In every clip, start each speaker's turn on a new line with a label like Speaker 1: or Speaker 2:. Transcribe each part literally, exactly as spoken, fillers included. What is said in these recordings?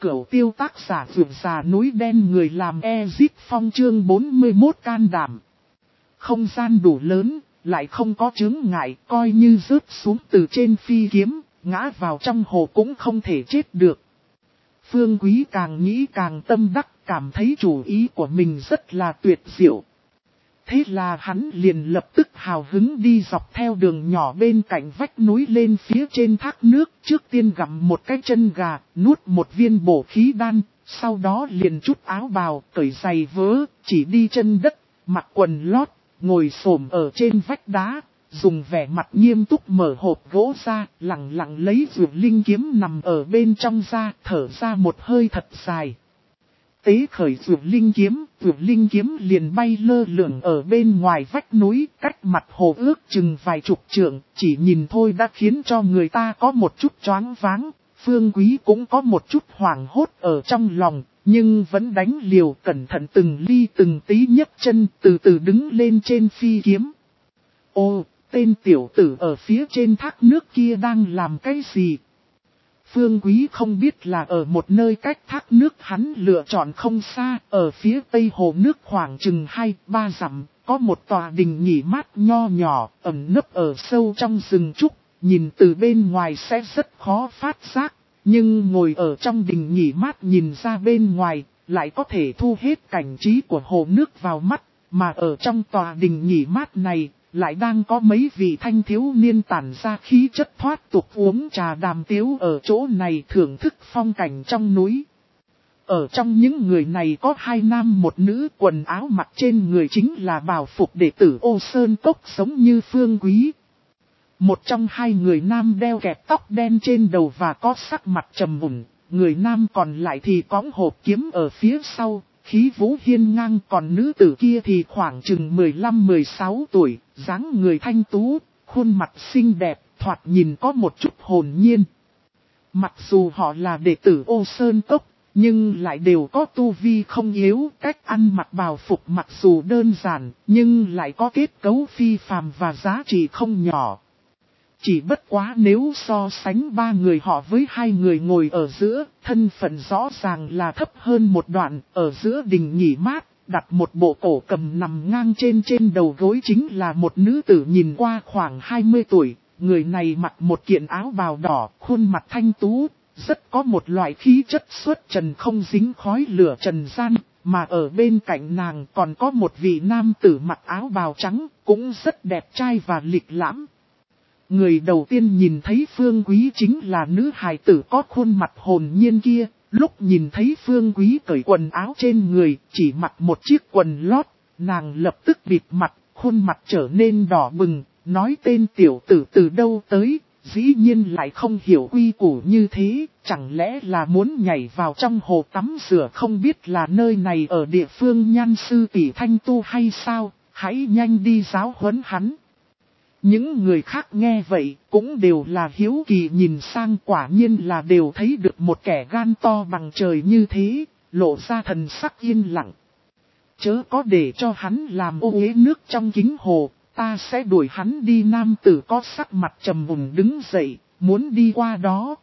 Speaker 1: Cửu tiêu tác giả vượt già núi đen người làm Ezip Phong chương bốn mươi mốt can đảm. Không gian đủ lớn, lại không có chướng ngại, coi như rớt xuống từ trên phi kiếm, ngã vào trong hồ cũng không thể chết được. Phương Quý càng nghĩ càng tâm đắc, cảm thấy chủ ý của mình rất là tuyệt diệu. Thế là hắn liền lập tức hào hứng đi dọc theo đường nhỏ bên cạnh vách núi lên phía trên thác nước, trước tiên gặm một cái chân gà, nuốt một viên bổ khí đan, sau đó liền trút áo bào, cởi giày vớ, chỉ đi chân đất, mặc quần lót, ngồi xổm ở trên vách đá, dùng vẻ mặt nghiêm túc mở hộp gỗ ra, lặng lặng lấy vượt linh kiếm nằm ở bên trong ra, thở ra một hơi thật dài. Tế khởi vượt linh kiếm, vượt linh kiếm liền bay lơ lửng ở bên ngoài vách núi, cách mặt hồ ước chừng vài chục trượng, chỉ nhìn thôi đã khiến cho người ta có một chút choáng váng. Phương Quý cũng có một chút hoảng hốt ở trong lòng, nhưng vẫn đánh liều cẩn thận từng ly từng tí nhấc chân, từ từ đứng lên trên phi kiếm. Ô, tên tiểu tử ở phía trên thác nước kia đang làm cái gì? Phương Quý không biết là ở một nơi cách thác nước hắn lựa chọn không xa, ở phía tây hồ nước khoảng chừng hai ba dặm, có một tòa đình nghỉ mát nho nhỏ, ẩn nấp ở sâu trong rừng trúc, nhìn từ bên ngoài sẽ rất khó phát giác, nhưng ngồi ở trong đình nghỉ mát nhìn ra bên ngoài, lại có thể thu hết cảnh trí của hồ nước vào mắt, mà ở trong tòa đình nghỉ mát này, lại đang có mấy vị thanh thiếu niên tản ra khí chất thoát tục uống trà đàm tiếu ở chỗ này thưởng thức phong cảnh trong núi. Ở trong những người này có hai nam một nữ, quần áo mặc trên người chính là bào phục đệ tử Ô Sơn Cốc giống như Phương Quý. Một trong hai người nam đeo kẹp tóc đen trên đầu và có sắc mặt trầm mùn, người nam còn lại thì cõng hộp kiếm ở phía sau. Khí vũ hiên ngang, còn nữ tử kia thì khoảng chừng mười lăm mười sáu tuổi, dáng người thanh tú, khuôn mặt xinh đẹp, thoạt nhìn có một chút hồn nhiên. Mặc dù họ là đệ tử Ô Sơn Cốc, nhưng lại đều có tu vi không yếu, cách ăn mặc bào phục mặc dù đơn giản, nhưng lại có kết cấu phi phàm và giá trị không nhỏ. Chỉ bất quá nếu so sánh ba người họ với hai người ngồi ở giữa, thân phận rõ ràng là thấp hơn một đoạn, ở giữa đình nghỉ mát, đặt một bộ cổ cầm nằm ngang trên trên đầu gối chính là một nữ tử nhìn qua khoảng hai mươi tuổi, người này mặc một kiện áo bào đỏ, khuôn mặt thanh tú, rất có một loại khí chất xuất trần không dính khói lửa trần gian, mà ở bên cạnh nàng còn có một vị nam tử mặc áo bào trắng, cũng rất đẹp trai và lịch lãm. Người đầu tiên nhìn thấy Phương Quý chính là nữ hài tử có khuôn mặt hồn nhiên kia, lúc nhìn thấy Phương Quý cởi quần áo trên người, chỉ mặc một chiếc quần lót, nàng lập tức bịt mặt, khuôn mặt trở nên đỏ bừng, nói tên tiểu tử từ đâu tới, dĩ nhiên lại không hiểu quy củ như thế, chẳng lẽ là muốn nhảy vào trong hồ tắm rửa, không biết là nơi này ở địa phương Nhan sư tỷ thanh tu hay sao, hãy nhanh đi giáo huấn hắn. Những người khác nghe vậy cũng đều là hiếu kỳ nhìn sang, quả nhiên là đều thấy được một kẻ gan to bằng trời như thế, lộ ra thần sắc yên lặng. Chớ có để cho hắn làm ô uế nước trong kính hồ, ta sẽ đuổi hắn đi. Nam tử có sắc mặt trầm mùn đứng dậy, muốn đi qua đó.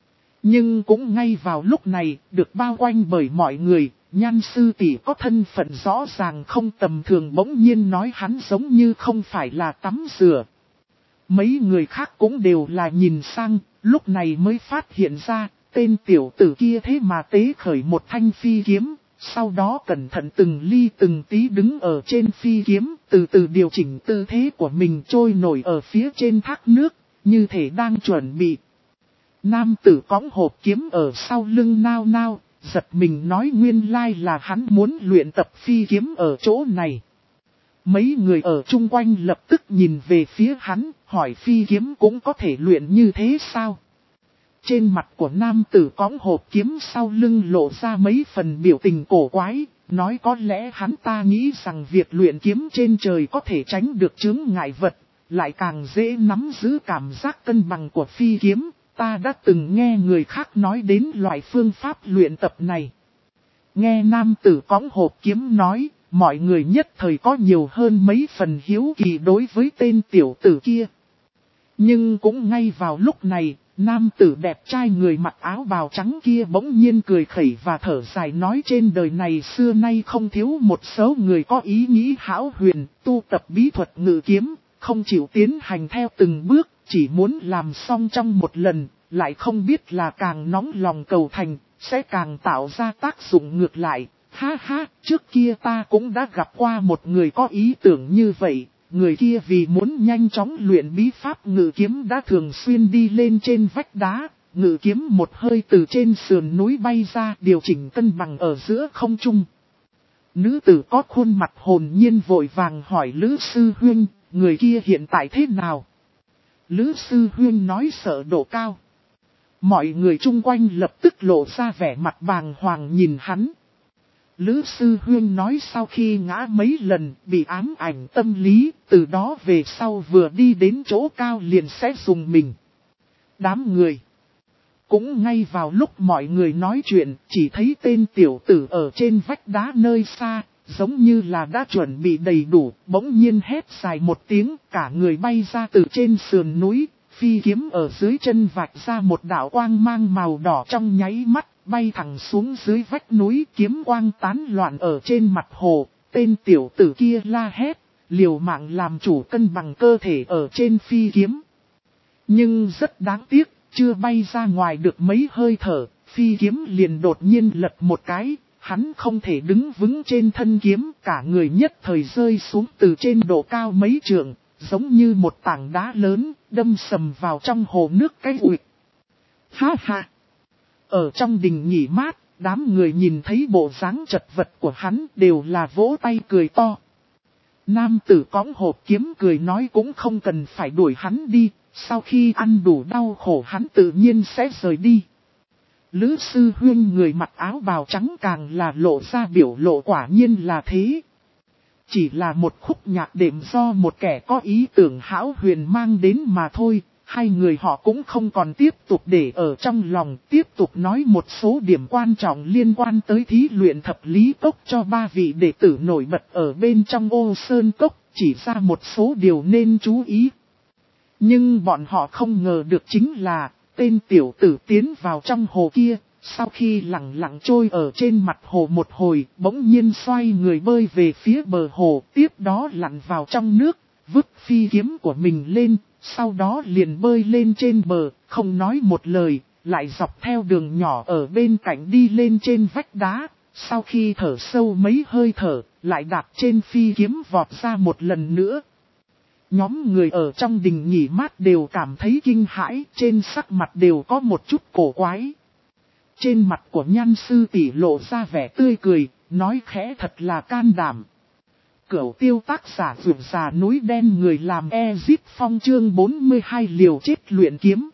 Speaker 1: Nhưng cũng ngay vào lúc này, được bao quanh bởi mọi người, Nhan sư tỷ có thân phận rõ ràng không tầm thường bỗng nhiên nói hắn giống như không phải là tắm rửa. Mấy người khác cũng đều là nhìn sang, lúc này mới phát hiện ra, tên tiểu tử kia thế mà tế khởi một thanh phi kiếm, sau đó cẩn thận từng ly từng tí đứng ở trên phi kiếm, từ từ điều chỉnh tư thế của mình trôi nổi ở phía trên thác nước, như thể đang chuẩn bị. Nam tử cõng hộp kiếm ở sau lưng nao nao, giật mình nói nguyên lai là hắn muốn luyện tập phi kiếm ở chỗ này. Mấy người ở chung quanh lập tức nhìn về phía hắn, hỏi phi kiếm cũng có thể luyện như thế sao? Trên mặt của nam tử cõng hộp kiếm sau lưng lộ ra mấy phần biểu tình cổ quái, nói có lẽ hắn ta nghĩ rằng việc luyện kiếm trên trời có thể tránh được chướng ngại vật, lại càng dễ nắm giữ cảm giác cân bằng của phi kiếm. Ta đã từng nghe người khác nói đến loại phương pháp luyện tập này. Nghe nam tử cõng hộp kiếm nói, mọi người nhất thời có nhiều hơn mấy phần hiếu kỳ đối với tên tiểu tử kia. Nhưng cũng ngay vào lúc này, Nam tử đẹp trai người mặc áo bào trắng kia bỗng nhiên cười khẩy và thở dài nói trên đời này xưa nay không thiếu một số người có ý nghĩ hão huyền, tu tập bí thuật ngự kiếm, không chịu tiến hành theo từng bước, chỉ muốn làm xong trong một lần, lại không biết là càng nóng lòng cầu thành, sẽ càng tạo ra tác dụng ngược lại. Ha ha, trước kia ta cũng đã gặp qua một người có ý tưởng như vậy. Người kia vì muốn nhanh chóng luyện bí pháp ngự kiếm đã thường xuyên đi lên trên vách đá, ngự kiếm một hơi từ trên sườn núi bay ra điều chỉnh cân bằng ở giữa không trung. Nữ tử có khuôn mặt hồn nhiên vội vàng hỏi Lữ Sư Huynh, người kia hiện tại thế nào? Lữ Sư Huynh nói sợ độ cao. Mọi người chung quanh lập tức lộ ra vẻ mặt bàng hoàng nhìn hắn. Lữ Sư Huyên nói sau khi ngã mấy lần bị ám ảnh tâm lý, từ đó về sau vừa đi đến chỗ cao liền sẽ dùng mình. Đám người. Cũng ngay vào lúc mọi người nói chuyện, chỉ thấy tên tiểu tử ở trên vách đá nơi xa, giống như là đã chuẩn bị đầy đủ, bỗng nhiên hét dài một tiếng, cả người bay ra từ trên sườn núi, phi kiếm ở dưới chân vạch ra một đạo quang mang màu đỏ trong nháy mắt. Bay thẳng xuống dưới vách núi, kiếm quang tán loạn ở trên mặt hồ, tên tiểu tử kia la hét, liều mạng làm chủ cân bằng cơ thể ở trên phi kiếm. Nhưng rất đáng tiếc, chưa bay ra ngoài được mấy hơi thở, phi kiếm liền đột nhiên lật một cái, hắn không thể đứng vững trên thân kiếm, cả người nhất thời rơi xuống từ trên độ cao mấy trượng, giống như một tảng đá lớn, đâm sầm vào trong hồ nước cái ụt. Ha ha! Ở trong đình nghỉ mát, đám người nhìn thấy bộ dáng chật vật của hắn đều là vỗ tay cười to. Nam tử cõng hộp kiếm cười nói cũng không cần phải đuổi hắn đi, sau khi ăn đủ đau khổ hắn tự nhiên sẽ rời đi. Lữ Sư Huyên người mặc áo bào trắng càng là lộ ra biểu lộ quả nhiên là thế. Chỉ là một khúc nhạc đệm do một kẻ có ý tưởng hão huyền mang đến mà thôi. Hai người họ cũng không còn tiếp tục để ở trong lòng, tiếp tục nói một số điểm quan trọng liên quan tới thí luyện thập lý cốc cho ba vị đệ tử nổi bật ở bên trong Ô Sơn Cốc, chỉ ra một số điều nên chú ý. Nhưng bọn họ không ngờ được chính là, tên tiểu tử tiến vào trong hồ kia, sau khi lặng lặng trôi ở trên mặt hồ một hồi, bỗng nhiên xoay người bơi về phía bờ hồ, tiếp đó lặn vào trong nước, vứt phi kiếm của mình lên. Sau đó liền bơi lên trên bờ, không nói một lời, lại dọc theo đường nhỏ ở bên cạnh đi lên trên vách đá. Sau khi thở sâu mấy hơi thở, lại đạp trên phi kiếm vọt ra một lần nữa. Nhóm người ở trong đình nghỉ mát đều cảm thấy kinh hãi, trên sắc mặt đều có một chút cổ quái. Trên mặt của Nhan sư tỷ lộ ra vẻ tươi cười, nói khẽ thật là can đảm. Cửu tiêu tác giả vượt già núi đen người làm Ezip Phong chương bốn mươi hai liều chết luyện kiếm.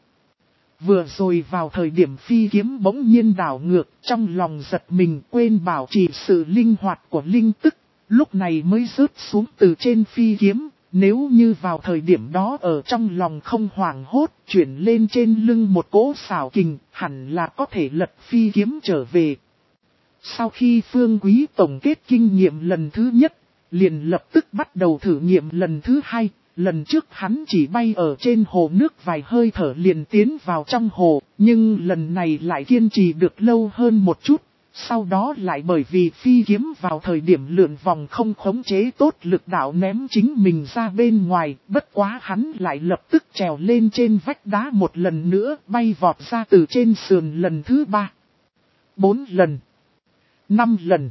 Speaker 1: Vừa rồi vào thời điểm phi kiếm bỗng nhiên đảo ngược, trong lòng giật mình quên bảo trì sự linh hoạt của linh tức, lúc này mới rớt xuống từ trên phi kiếm. Nếu như vào thời điểm đó ở trong lòng không hoảng hốt, chuyển lên trên lưng một cỗ xảo kình, hẳn là có thể lật phi kiếm trở về. Sau khi Phương Quý tổng kết kinh nghiệm lần thứ nhất, liền lập tức bắt đầu thử nghiệm lần thứ hai, lần trước hắn chỉ bay ở trên hồ nước vài hơi thở liền tiến vào trong hồ, nhưng lần này lại kiên trì được lâu hơn một chút, sau đó lại bởi vì phi kiếm vào thời điểm lượn vòng không khống chế tốt lực đạo ném chính mình ra bên ngoài, bất quá hắn lại lập tức trèo lên trên vách đá một lần nữa, bay vọt ra từ trên sườn lần thứ ba, bốn lần, năm lần,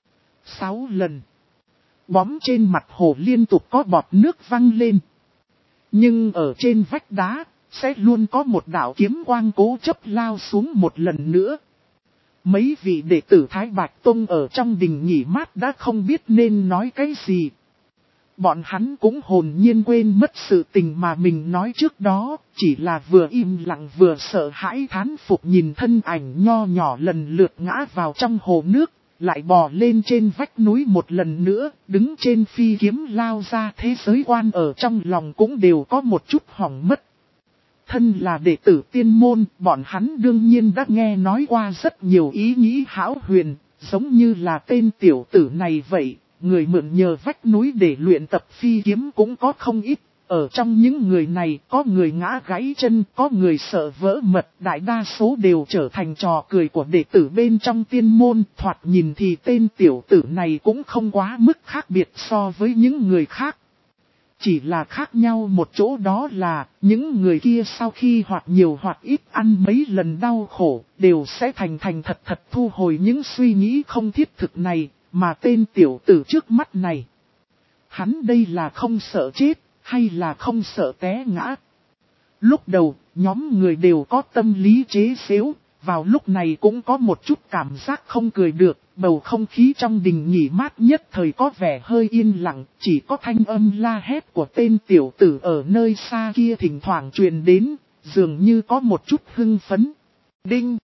Speaker 1: sáu lần. Bóm trên mặt hồ liên tục có bọt nước văng lên. Nhưng ở trên vách đá, sẽ luôn có một đạo kiếm quang cố chấp lao xuống một lần nữa. Mấy vị đệ tử Thái Bạch Tông ở trong đình nghỉ mát đã không biết nên nói cái gì. Bọn hắn cũng hồn nhiên quên mất sự tình mà mình nói trước đó, chỉ là vừa im lặng vừa sợ hãi thán phục nhìn thân ảnh nho nhỏ lần lượt ngã vào trong hồ nước. Lại bò lên trên vách núi một lần nữa, đứng trên phi kiếm lao ra thế giới quan ở trong lòng cũng đều có một chút hỏng mất. Thân là đệ tử tiên môn, bọn hắn đương nhiên đã nghe nói qua rất nhiều ý nghĩ hão huyền, giống như là tên tiểu tử này vậy, người mượn nhờ vách núi để luyện tập phi kiếm cũng có không ít, ở trong những người này có người ngã gãy chân, có người sợ vỡ mật, đại đa số đều trở thành trò cười của đệ tử bên trong tiên môn. Thoạt nhìn thì tên tiểu tử này cũng không quá mức khác biệt so với những người khác. Chỉ là khác nhau một chỗ, đó là những người kia sau khi hoặc nhiều hoặc ít ăn mấy lần đau khổ đều sẽ thành thành thật thật thu hồi những suy nghĩ không thiết thực này, mà tên tiểu tử trước mắt này, hắn đây là không sợ chết hay là không sợ té ngã? Lúc đầu, nhóm người đều có tâm lý chế giễu, vào lúc này cũng có một chút cảm giác không cười được, bầu không khí trong đình nghỉ mát nhất thời có vẻ hơi yên lặng, chỉ có thanh âm la hét của tên tiểu tử ở nơi xa kia thỉnh thoảng truyền đến, dường như có một chút hưng phấn. Đinh!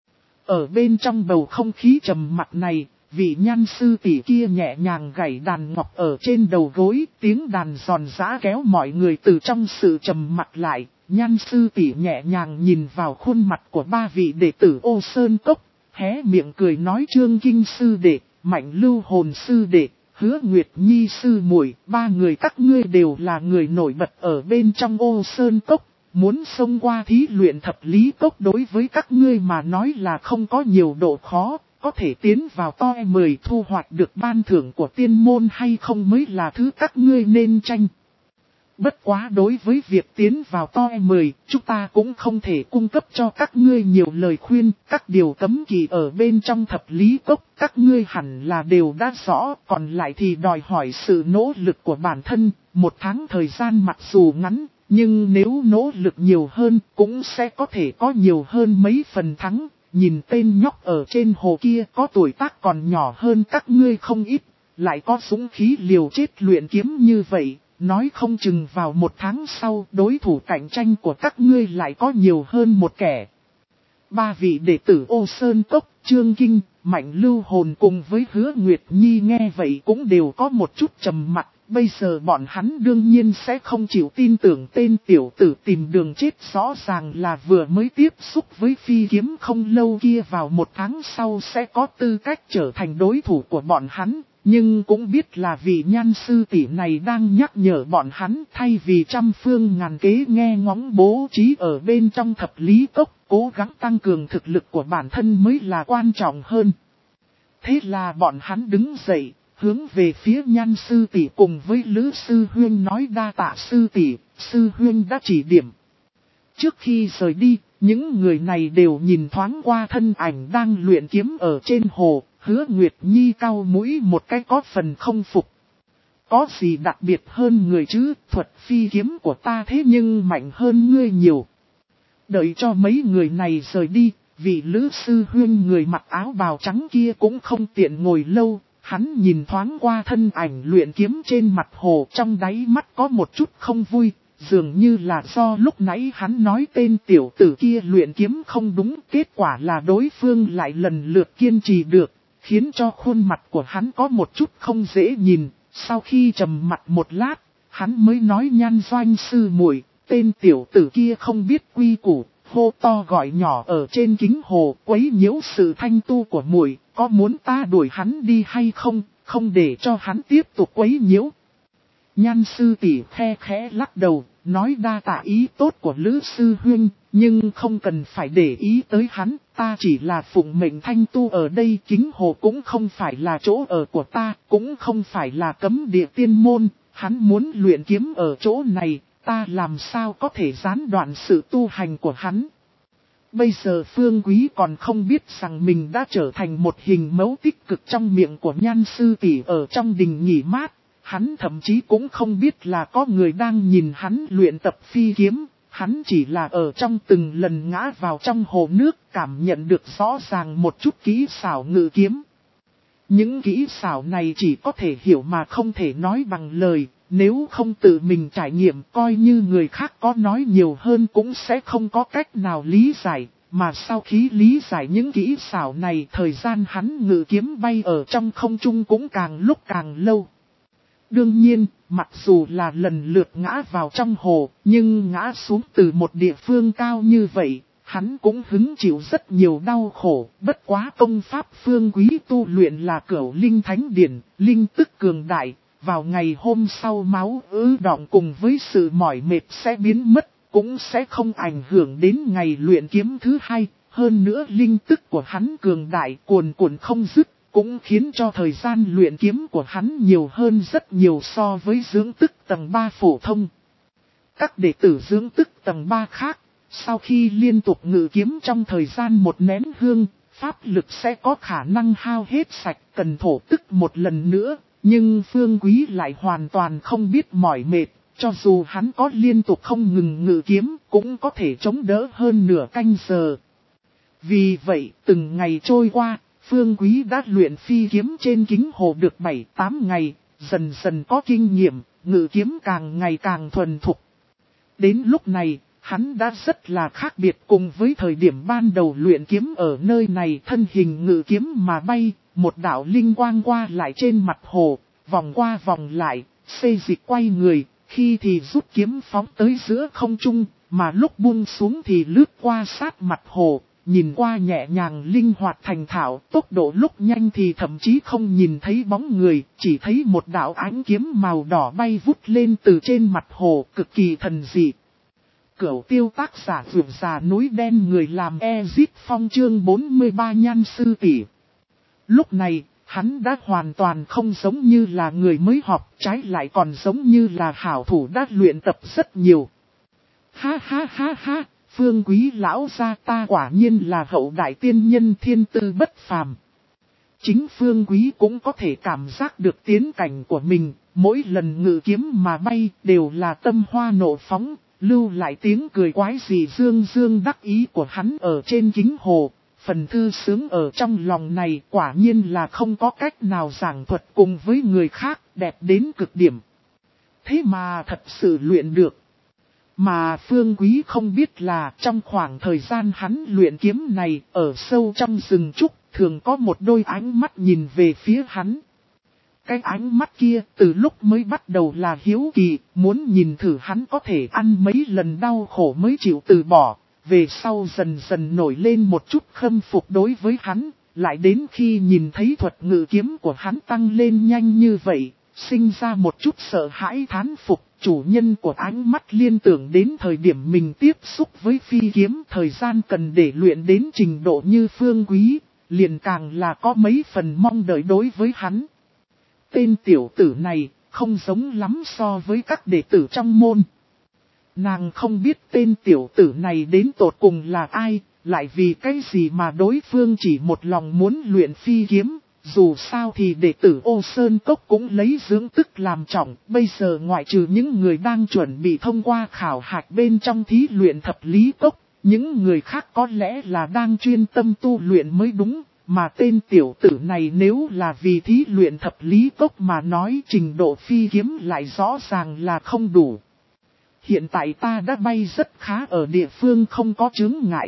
Speaker 1: Ở bên trong bầu không khí trầm mặc này, vị nhan sư tỷ kia nhẹ nhàng gảy đàn ngọc ở trên đầu gối, tiếng đàn giòn giã kéo mọi người từ trong sự trầm mặc lại. Nhan sư tỷ nhẹ nhàng nhìn vào khuôn mặt của ba vị đệ tử Ô Sơn Cốc, hé miệng cười nói: Trương Kinh sư đệ, Mạnh Lưu Hồn sư đệ, Hứa Nguyệt Nhi sư muội, ba người các ngươi đều là người nổi bật ở bên trong Ô Sơn Cốc. Muốn xông qua thí luyện thập lý cốc đối với các ngươi mà nói là không có nhiều độ khó, có thể tiến vào top mười thu hoạch được ban thưởng của tiên môn hay không mới là thứ các ngươi nên tranh. Bất quá đối với việc tiến vào top mười, chúng ta cũng không thể cung cấp cho các ngươi nhiều lời khuyên, các điều cấm kỵ ở bên trong thập lý cốc, các ngươi hẳn là đều đã rõ, còn lại thì đòi hỏi sự nỗ lực của bản thân, một tháng thời gian mặc dù ngắn, nhưng nếu nỗ lực nhiều hơn, cũng sẽ có thể có nhiều hơn mấy phần thắng. Nhìn tên nhóc ở trên hồ kia có tuổi tác còn nhỏ hơn các ngươi không ít, lại có dũng khí liều chết luyện kiếm như vậy. Nói không chừng vào một tháng sau đối thủ cạnh tranh của các ngươi lại có nhiều hơn một kẻ. Ba vị đệ tử Ô Sơn Cốc, Trương Kinh, Mạnh Lưu Hồn cùng với Hứa Nguyệt Nhi nghe vậy cũng đều có một chút trầm mặc. Bây giờ bọn hắn đương nhiên sẽ không chịu tin tưởng tên tiểu tử tìm đường chết rõ ràng là vừa mới tiếp xúc với phi kiếm không lâu kia vào một tháng sau sẽ có tư cách trở thành đối thủ của bọn hắn. Nhưng cũng biết là vị nhan sư tỷ này đang nhắc nhở bọn hắn thay vì trăm phương ngàn kế nghe ngóng bố trí ở bên trong thập lý cốc, cố gắng tăng cường thực lực của bản thân mới là quan trọng hơn. Thế là bọn hắn đứng dậy, hướng về phía nhan sư tỷ cùng với Lữ sư huyên nói: đa tạ sư tỷ, sư huyên đã chỉ điểm. Trước khi rời đi, những người này đều nhìn thoáng qua thân ảnh đang luyện kiếm ở trên hồ. Hứa Nguyệt Nhi cau mũi một cái có phần không phục. Có gì đặc biệt hơn người chứ, thuật phi kiếm của ta thế nhưng mạnh hơn ngươi nhiều. Đợi cho mấy người này rời đi, vị Lữ sư huyên người mặc áo bào trắng kia cũng không tiện ngồi lâu. Hắn nhìn thoáng qua thân ảnh luyện kiếm trên mặt hồ, trong đáy mắt có một chút không vui. Dường như là do lúc nãy hắn nói tên tiểu tử kia luyện kiếm không đúng, kết quả là đối phương lại lần lượt kiên trì được, khiến cho khuôn mặt của hắn có một chút không dễ nhìn. Sau khi trầm mặt một lát, hắn mới nói: nhan doanh sư muội, tên tiểu tử kia không biết quy củ, hô to gọi nhỏ ở trên kính hồ, quấy nhiễu sự thanh tu của muội, có muốn ta đuổi hắn đi hay không, không để cho hắn tiếp tục quấy nhiễu. Nhan sư tỷ khe khẽ lắc đầu, nói: đa tạ ý tốt của Lữ sư huynh, nhưng không cần phải để ý tới hắn, ta chỉ là phụng mệnh thanh tu ở đây, kính hồ cũng không phải là chỗ ở của ta, cũng không phải là cấm địa tiên môn, hắn muốn luyện kiếm ở chỗ này, ta làm sao có thể gián đoạn sự tu hành của hắn. Bây giờ Phương Quý còn không biết rằng mình đã trở thành một hình mẫu tích cực trong miệng của nhan sư tỷ ở trong đình nghỉ mát. Hắn thậm chí cũng không biết là có người đang nhìn hắn luyện tập phi kiếm, hắn chỉ là ở trong từng lần ngã vào trong hồ nước cảm nhận được rõ ràng một chút kỹ xảo ngự kiếm. Những kỹ xảo này chỉ có thể hiểu mà không thể nói bằng lời, nếu không tự mình trải nghiệm coi như người khác có nói nhiều hơn cũng sẽ không có cách nào lý giải, mà sau khi lý giải những kỹ xảo này thời gian hắn ngự kiếm bay ở trong không trung cũng càng lúc càng lâu. Đương nhiên, mặc dù là lần lượt ngã vào trong hồ, nhưng ngã xuống từ một địa phương cao như vậy, hắn cũng hứng chịu rất nhiều đau khổ. Bất quá công pháp Phương Quý tu luyện là Cửu Linh Thánh Điển, linh tức cường đại, vào ngày hôm sau máu ứ đọng cùng với sự mỏi mệt sẽ biến mất, cũng sẽ không ảnh hưởng đến ngày luyện kiếm thứ hai. Hơn nữa linh tức của hắn cường đại cuồn cuộn không dứt, cũng khiến cho thời gian luyện kiếm của hắn nhiều hơn rất nhiều so với dưỡng tức tầng ba phổ thông. Các đệ tử dưỡng tức tầng ba khác, sau khi liên tục ngự kiếm trong thời gian một nén hương, pháp lực sẽ có khả năng hao hết sạch, cần thổ tức một lần nữa. Nhưng Phương Quý lại hoàn toàn không biết mỏi mệt, cho dù hắn có liên tục không ngừng ngự kiếm, cũng có thể chống đỡ hơn nửa canh giờ. Vì vậy, từng ngày trôi qua, Phương Quý đã luyện phi kiếm trên kính hồ được bảy tám ngày, dần dần có kinh nghiệm, ngự kiếm càng ngày càng thuần thục. Đến lúc này, hắn đã rất là khác biệt cùng với thời điểm ban đầu luyện kiếm ở nơi này, thân hình ngự kiếm mà bay, một đạo linh quang qua lại trên mặt hồ, vòng qua vòng lại, xê dịch quay người, khi thì rút kiếm phóng tới giữa không trung, mà lúc buông xuống thì lướt qua sát mặt hồ, nhìn qua nhẹ nhàng linh hoạt thành thạo, tốc độ lúc nhanh thì thậm chí không nhìn thấy bóng người, chỉ thấy một đạo ánh kiếm màu đỏ bay vút lên từ trên mặt hồ, cực kỳ thần dị. Cửu tiêu tác giả vượt già núi đen, người làm Ezip Phong chương bốn mươi ba nhan sư tỷ. Lúc này, hắn đã hoàn toàn không giống như là người mới học, trái lại còn giống như là hảo thủ đã luyện tập rất nhiều. Ha ha ha ha, Phương Quý lão gia ta quả nhiên là hậu đại tiên nhân, thiên tư bất phàm. Chính Phương Quý cũng có thể cảm giác được tiến cảnh của mình, mỗi lần ngự kiếm mà bay đều là tâm hoa nộ phóng, lưu lại tiếng cười quái gì dương dương đắc ý của hắn ở trên kính hồ. Phần thư sướng ở trong lòng này quả nhiên là không có cách nào giảng thuật cùng với người khác, đẹp đến cực điểm. Thế mà thật sự luyện được. Mà Phương Quý không biết là trong khoảng thời gian hắn luyện kiếm này, ở sâu trong rừng trúc, thường có một đôi ánh mắt nhìn về phía hắn. Cái ánh mắt kia từ lúc mới bắt đầu là hiếu kỳ, muốn nhìn thử hắn có thể ăn mấy lần đau khổ mới chịu từ bỏ. Về sau dần dần nổi lên một chút khâm phục đối với hắn, lại đến khi nhìn thấy thuật ngự kiếm của hắn tăng lên nhanh như vậy, sinh ra một chút sợ hãi thán phục. Chủ nhân của ánh mắt liên tưởng đến thời điểm mình tiếp xúc với phi kiếm, thời gian cần để luyện đến trình độ như Phương Quý, liền càng là có mấy phần mong đợi đối với hắn. Tên tiểu tử này không giống lắm so với các đệ tử trong môn. Nàng không biết tên tiểu tử này đến tột cùng là ai, lại vì cái gì mà đối phương chỉ một lòng muốn luyện phi kiếm. Dù sao thì đệ tử Ô Sơn Cốc cũng lấy dưỡng tức làm trọng, bây giờ ngoại trừ những người đang chuẩn bị thông qua khảo hạch bên trong thí luyện thập lý cốc, những người khác có lẽ là đang chuyên tâm tu luyện mới đúng, mà tên tiểu tử này nếu là vì thí luyện thập lý cốc mà nói trình độ phi kiếm lại rõ ràng là không đủ. Hiện tại ta đã bay rất khá ở địa phương không có chướng ngại.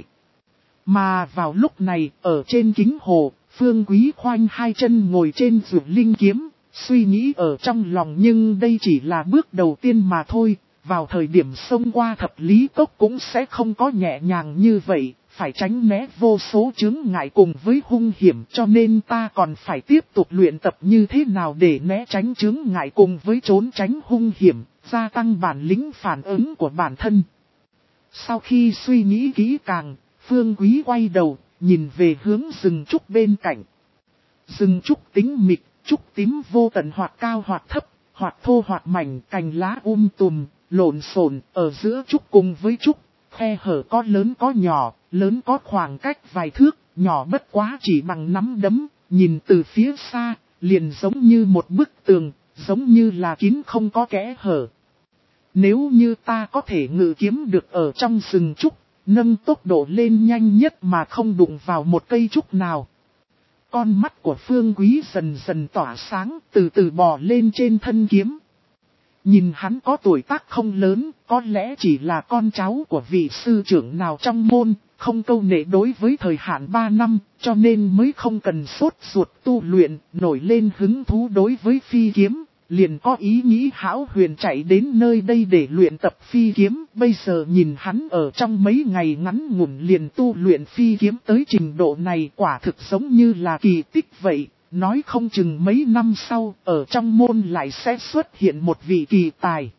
Speaker 1: Mà vào lúc này, ở trên kính hồ, Phương Quý khoanh hai chân ngồi trên vượt linh kiếm, suy nghĩ ở trong lòng nhưng đây chỉ là bước đầu tiên mà thôi, vào thời điểm xông qua thập lý cốc cũng sẽ không có nhẹ nhàng như vậy, phải tránh né vô số chướng ngại cùng với hung hiểm cho nên ta còn phải tiếp tục luyện tập như thế nào để né tránh chướng ngại cùng với trốn tránh hung hiểm, gia tăng bản lĩnh phản ứng của bản thân. Sau khi suy nghĩ kỹ càng, Phương Quý quay đầu, nhìn về hướng rừng trúc bên cạnh. Rừng trúc tính mịt, trúc tím vô tận hoặc cao hoặc thấp, hoặc thô hoặc mảnh, cành lá um tùm, lộn xộn ở giữa trúc cùng với trúc, khe hở có lớn có nhỏ, lớn có khoảng cách vài thước, nhỏ bất quá chỉ bằng nắm đấm, nhìn từ phía xa, liền giống như một bức tường, giống như là kín không có kẽ hở. Nếu như ta có thể ngự kiếm được ở trong rừng trúc, nâng tốc độ lên nhanh nhất mà không đụng vào một cây trúc nào. Con mắt của Phương Quý dần dần tỏa sáng, từ từ bò lên trên thân kiếm. Nhìn hắn có tuổi tác không lớn, có lẽ chỉ là con cháu của vị sư trưởng nào trong môn, không câu nệ đối với thời hạn ba năm, cho nên mới không cần sốt ruột tu luyện, nổi lên hứng thú đối với phi kiếm. Liền có ý nghĩ hão huyền chạy đến nơi đây để luyện tập phi kiếm. Bây giờ nhìn hắn ở trong mấy ngày ngắn ngủn liền tu luyện phi kiếm tới trình độ này quả thực giống như là kỳ tích vậy. nói không chừng mấy năm sau, ở trong môn lại sẽ xuất hiện một vị kỳ tài.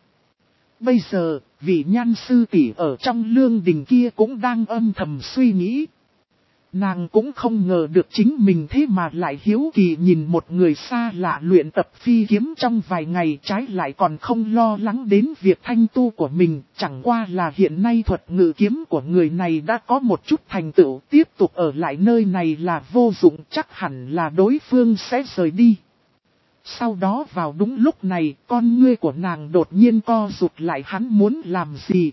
Speaker 1: Bây giờ, vị Nhan sư tỷ ở trong lương đình kia cũng đang âm thầm suy nghĩ. Nàng cũng không ngờ được chính mình thế mà lại hiếu kỳ nhìn một người xa lạ luyện tập phi kiếm trong vài ngày, trái lại còn không lo lắng đến việc thanh tu của mình. Chẳng qua là hiện nay thuật ngự kiếm của người này đã có một chút thành tựu, tiếp tục ở lại nơi này là vô dụng, chắc hẳn là đối phương sẽ rời đi. Sau đó vào đúng lúc này, con ngươi của nàng đột nhiên co rụt lại, hắn muốn làm gì?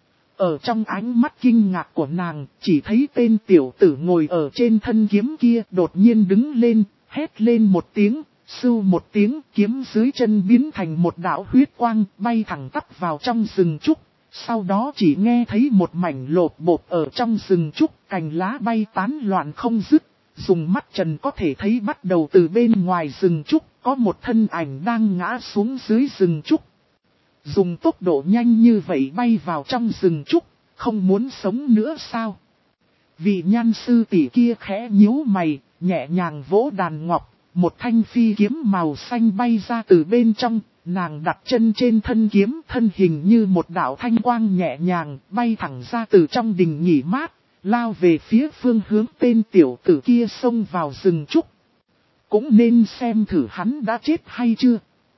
Speaker 1: Ở trong ánh mắt kinh ngạc của nàng, chỉ thấy tên tiểu tử ngồi ở trên thân kiếm kia đột nhiên đứng lên, hét lên một tiếng, sưu một tiếng, kiếm dưới chân biến thành một đạo huyết quang, bay thẳng tắp vào trong rừng trúc. Sau đó chỉ nghe thấy một mảnh lột bột ở trong rừng trúc, cành lá bay tán loạn không dứt. Dùng mắt trần có thể thấy bắt đầu từ bên ngoài rừng trúc, có một thân ảnh đang ngã xuống dưới rừng trúc. Dùng tốc độ nhanh như vậy bay vào trong rừng trúc, không muốn sống nữa sao? Vị Nhan sư tỷ kia khẽ nhíu mày, nhẹ nhàng vỗ đàn ngọc, một thanh phi kiếm màu xanh bay ra từ bên trong, nàng đặt chân trên thân kiếm, thân hình như một đạo thanh quang nhẹ nhàng, bay thẳng ra từ trong đình nghỉ mát, lao về phía phương hướng tên tiểu tử kia xông vào rừng trúc. Cũng nên xem thử hắn đã chết hay chưa.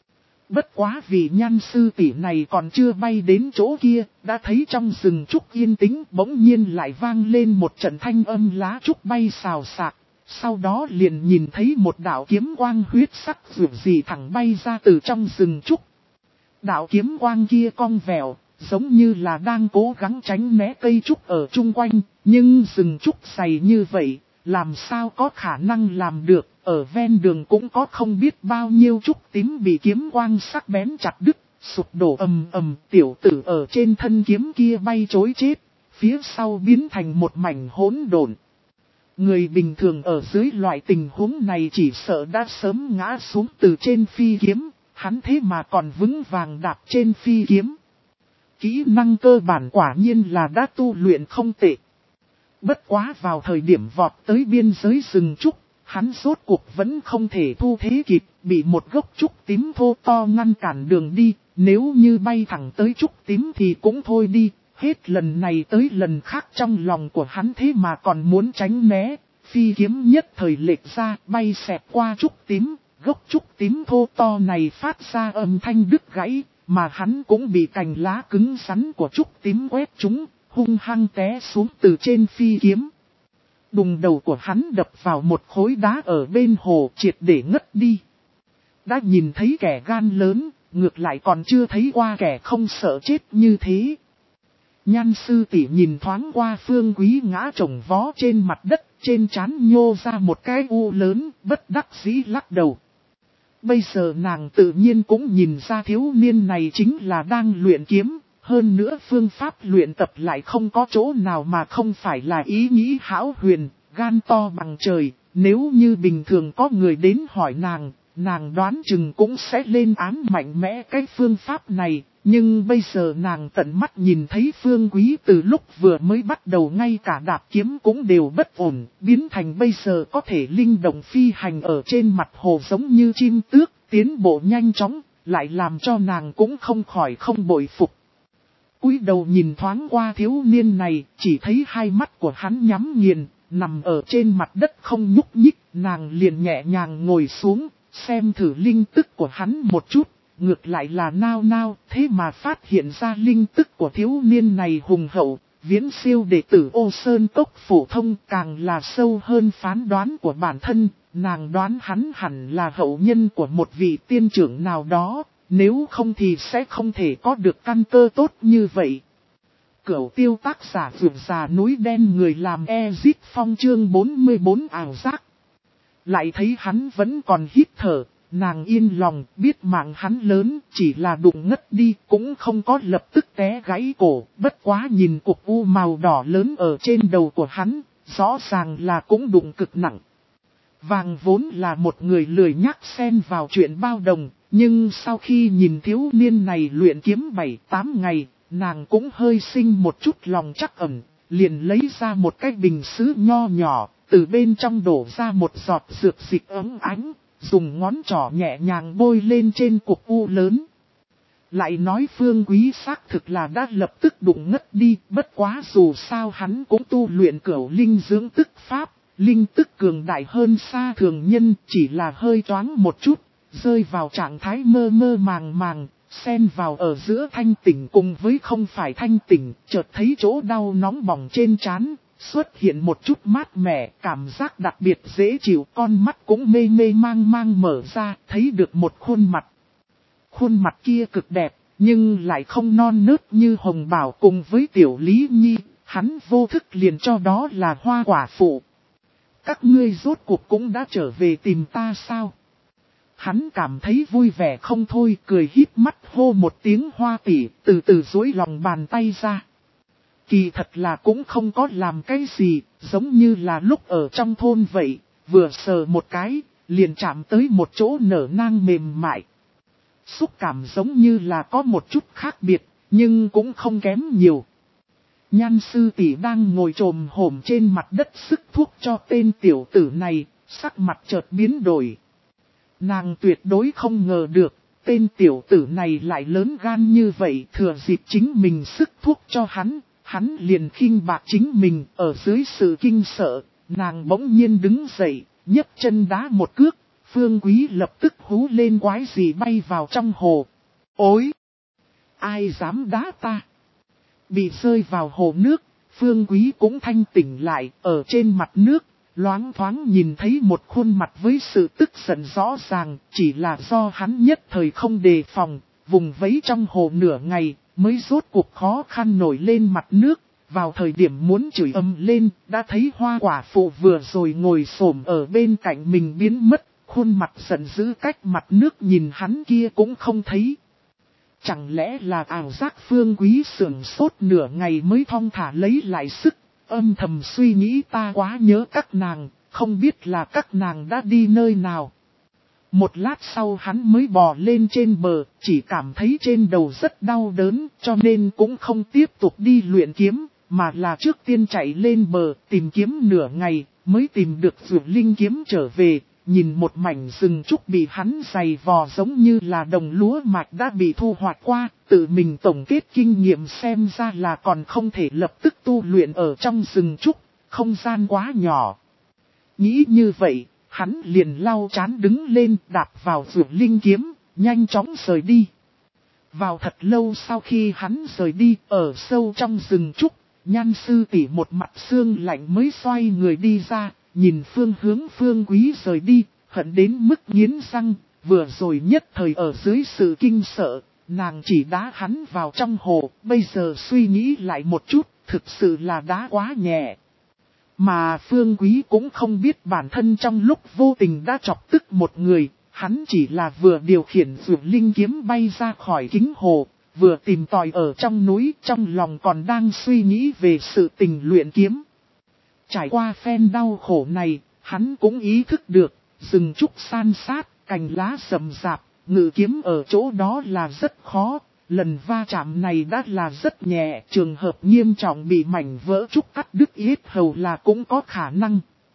Speaker 1: Bất quá vì Nhan sư tỷ này còn chưa bay đến chỗ kia, đã thấy trong rừng trúc yên tĩnh bỗng nhiên lại vang lên một trận thanh âm lá trúc bay xào xạc. Sau đó liền nhìn thấy một đạo kiếm quang huyết sắc rực rì thẳng bay ra từ trong rừng trúc. Đạo kiếm quang kia cong vèo, giống như là đang cố gắng tránh né cây trúc ở chung quanh, nhưng rừng trúc dày như vậy, làm sao có khả năng làm được. Ở ven đường cũng có không biết bao nhiêu trúc tím bị kiếm quang sắc bén chặt đứt, sụp đổ ầm ầm, tiểu tử ở trên thân kiếm kia bay trối chết, phía sau biến thành một mảnh hỗn độn. Người bình thường ở dưới loại tình huống này chỉ sợ đã sớm ngã xuống từ trên phi kiếm, hắn thế mà còn vững vàng đạp trên phi kiếm. Kỹ năng cơ bản quả nhiên là đã tu luyện không tệ. Bất quá vào thời điểm vọt tới biên giới rừng trúc, hắn rốt cuộc vẫn không thể thu thế kịp, bị một gốc trúc tím thô to ngăn cản đường đi, nếu như bay thẳng tới trúc tím thì cũng thôi đi, hết lần này tới lần khác trong lòng của hắn thế mà còn muốn tránh né, phi kiếm nhất thời lệch ra, bay xẹt qua trúc tím, gốc trúc tím thô to này phát ra âm thanh đứt gãy, mà hắn cũng bị cành lá cứng rắn của trúc tím quét trúng, hung hăng té xuống từ trên phi kiếm. Đùng đầu của hắn đập vào một khối đá ở bên hồ, triệt để ngất đi. Đã nhìn thấy kẻ gan lớn, ngược lại còn chưa thấy qua kẻ không sợ chết như thế. Nhan sư tỷ nhìn thoáng qua Phương Quý ngã chồng vó trên mặt đất, trên trán nhô ra một cái u lớn, bất đắc dĩ lắc đầu. Bây giờ nàng tự nhiên cũng nhìn ra thiếu niên này chính là đang luyện kiếm. Hơn nữa phương pháp luyện tập lại không có chỗ nào mà không phải là ý nghĩ hão huyền, gan to bằng trời. Nếu như bình thường có người đến hỏi nàng, nàng đoán chừng cũng sẽ lên án mạnh mẽ cái phương pháp này. Nhưng bây giờ nàng tận mắt nhìn thấy Phương Quý từ lúc vừa mới bắt đầu ngay cả đạp kiếm cũng đều bất ổn, biến thành bây giờ có thể linh động phi hành ở trên mặt hồ giống như chim tước, tiến bộ nhanh chóng, lại làm cho nàng cũng không khỏi không bội phục. Cúi đầu nhìn thoáng qua thiếu niên này, chỉ thấy hai mắt của hắn nhắm nghiền, nằm ở trên mặt đất không nhúc nhích, nàng liền nhẹ nhàng ngồi xuống, xem thử linh tức của hắn một chút, ngược lại là nao nao, thế mà phát hiện ra linh tức của thiếu niên này hùng hậu, viễn siêu đệ tử Ô Sơn Cốc phổ thông, càng là sâu hơn phán đoán của bản thân, nàng đoán hắn hẳn là hậu nhân của một vị tiên trưởng nào đó. Nếu không thì sẽ không thể có được căn cơ tốt như vậy. Cửu tiêu tác giả vượt già núi đen người làm Ezit Phong chương bốn mươi bốn ảo giác. Lại thấy hắn vẫn còn hít thở, nàng yên lòng biết mạng hắn lớn, chỉ là đụng ngất đi cũng không có lập tức té gãy cổ. Bất quá nhìn cục u màu đỏ lớn ở trên đầu của hắn, rõ ràng là cũng đụng cực nặng. Vàng vốn là một người lười nhác xen vào chuyện bao đồng. Nhưng sau khi nhìn thiếu niên này luyện kiếm bảy tám ngày, nàng cũng hơi sinh một chút lòng trắc ẩn, liền lấy ra một cái bình sứ nho nhỏ, từ bên trong đổ ra một giọt dược dịch ấm ánh, dùng ngón trỏ nhẹ nhàng bôi lên trên cục u lớn. Lại nói Phương Quý xác thực là đã lập tức đụng ngất đi, bất quá dù sao hắn cũng tu luyện cửu linh dưỡng tức pháp, linh tức cường đại hơn xa thường nhân, chỉ là hơi choáng một chút, rơi vào trạng thái mơ mơ màng màng, xen vào ở giữa thanh tỉnh cùng với không phải thanh tỉnh, chợt thấy chỗ đau nóng bỏng trên trán, xuất hiện một chút mát mẻ, cảm giác đặc biệt dễ chịu, con mắt cũng mê mê mang mang mở ra, thấy được một khuôn mặt. Khuôn mặt kia cực đẹp, nhưng lại không non nớt như Hồng Bảo cùng với Tiểu Lý Nhi, hắn vô thức liền cho đó là Hoa quả phụ. Các ngươi rốt cuộc cũng đã trở về tìm ta sao? Hắn cảm thấy vui vẻ không thôi, cười híp mắt hô một tiếng Hoa tỷ, từ từ duỗi lòng bàn tay ra. Kỳ thật là cũng không có làm cái gì, giống như là lúc ở trong thôn vậy, vừa sờ một cái, liền chạm tới một chỗ nở nang mềm mại. Xúc cảm giống như là có một chút khác biệt, nhưng cũng không kém nhiều. Nhan sư tỷ đang ngồi trồm hổm trên mặt đất sức thuốc cho tên tiểu tử này, sắc mặt chợt biến đổi. Nàng tuyệt đối không ngờ được, tên tiểu tử này lại lớn gan như vậy, thừa dịp chính mình sức thuốc cho hắn, hắn liền khinh bạc chính mình. Ở dưới sự kinh sợ, nàng bỗng nhiên đứng dậy, nhấc chân đá một cước. Phương Quý lập tức hú lên quái gì bay vào trong hồ. Ôi! Ai dám đá ta? Bị rơi vào hồ nước, Phương Quý cũng thanh tỉnh lại, ở trên mặt nước, loáng thoáng nhìn thấy một khuôn mặt với sự tức giận rõ ràng, chỉ là do hắn nhất thời không đề phòng, vùng vẫy trong hồ nửa ngày, mới rốt cuộc khó khăn nổi lên mặt nước. Vào thời điểm muốn chửi ầm lên, đã thấy Hoa quả phụ vừa rồi ngồi xổm ở bên cạnh mình biến mất. Khuôn mặt giận dữ cách mặt nước nhìn hắn kia cũng không thấy. Chẳng lẽ là ảo giác? Phương Quý sửng sốt nửa ngày mới thong thả lấy lại sức, âm thầm suy nghĩ ta quá nhớ các nàng, không biết là các nàng đã đi nơi nào. Một lát sau hắn mới bò lên trên bờ, chỉ cảm thấy trên đầu rất đau đớn, cho nên cũng không tiếp tục đi luyện kiếm, mà là trước tiên chạy lên bờ tìm kiếm nửa ngày, mới tìm được Dược Linh kiếm trở về. Nhìn một mảnh rừng trúc bị hắn giày vò giống như là đồng lúa mạch đã bị thu hoạch qua, tự mình tổng kết kinh nghiệm xem ra là còn không thể lập tức tu luyện ở trong rừng trúc, không gian quá nhỏ. Nghĩ như vậy, hắn liền lau chán đứng lên đạp vào Dược Linh kiếm, nhanh chóng rời đi. Vào thật lâu sau khi hắn rời đi, ở sâu trong rừng trúc, Nhan sư tỷ một mặt xương lạnh mới xoay người đi ra. Nhìn phương hướng Phương Quý rời đi, hận đến mức nghiến răng, vừa rồi nhất thời ở dưới sự kinh sợ, nàng chỉ đá hắn vào trong hồ, bây giờ suy nghĩ lại một chút, thực sự là đá quá nhẹ. Mà Phương Quý cũng không biết bản thân trong lúc vô tình đã chọc tức một người, hắn chỉ là vừa điều khiển Dược Linh kiếm bay ra khỏi kính hồ, vừa tìm tòi ở trong núi, trong lòng còn đang suy nghĩ về sự tình luyện kiếm. Trải qua phen đau khổ này, hắn cũng ý thức được, rừng trúc san sát, cành lá rậm rạp, ngự kiếm ở chỗ đó là rất khó, lần va chạm này đã là rất nhẹ, trường hợp nghiêm trọng bị mảnh vỡ trúc cắt đứt yết hầu là cũng có khả năng.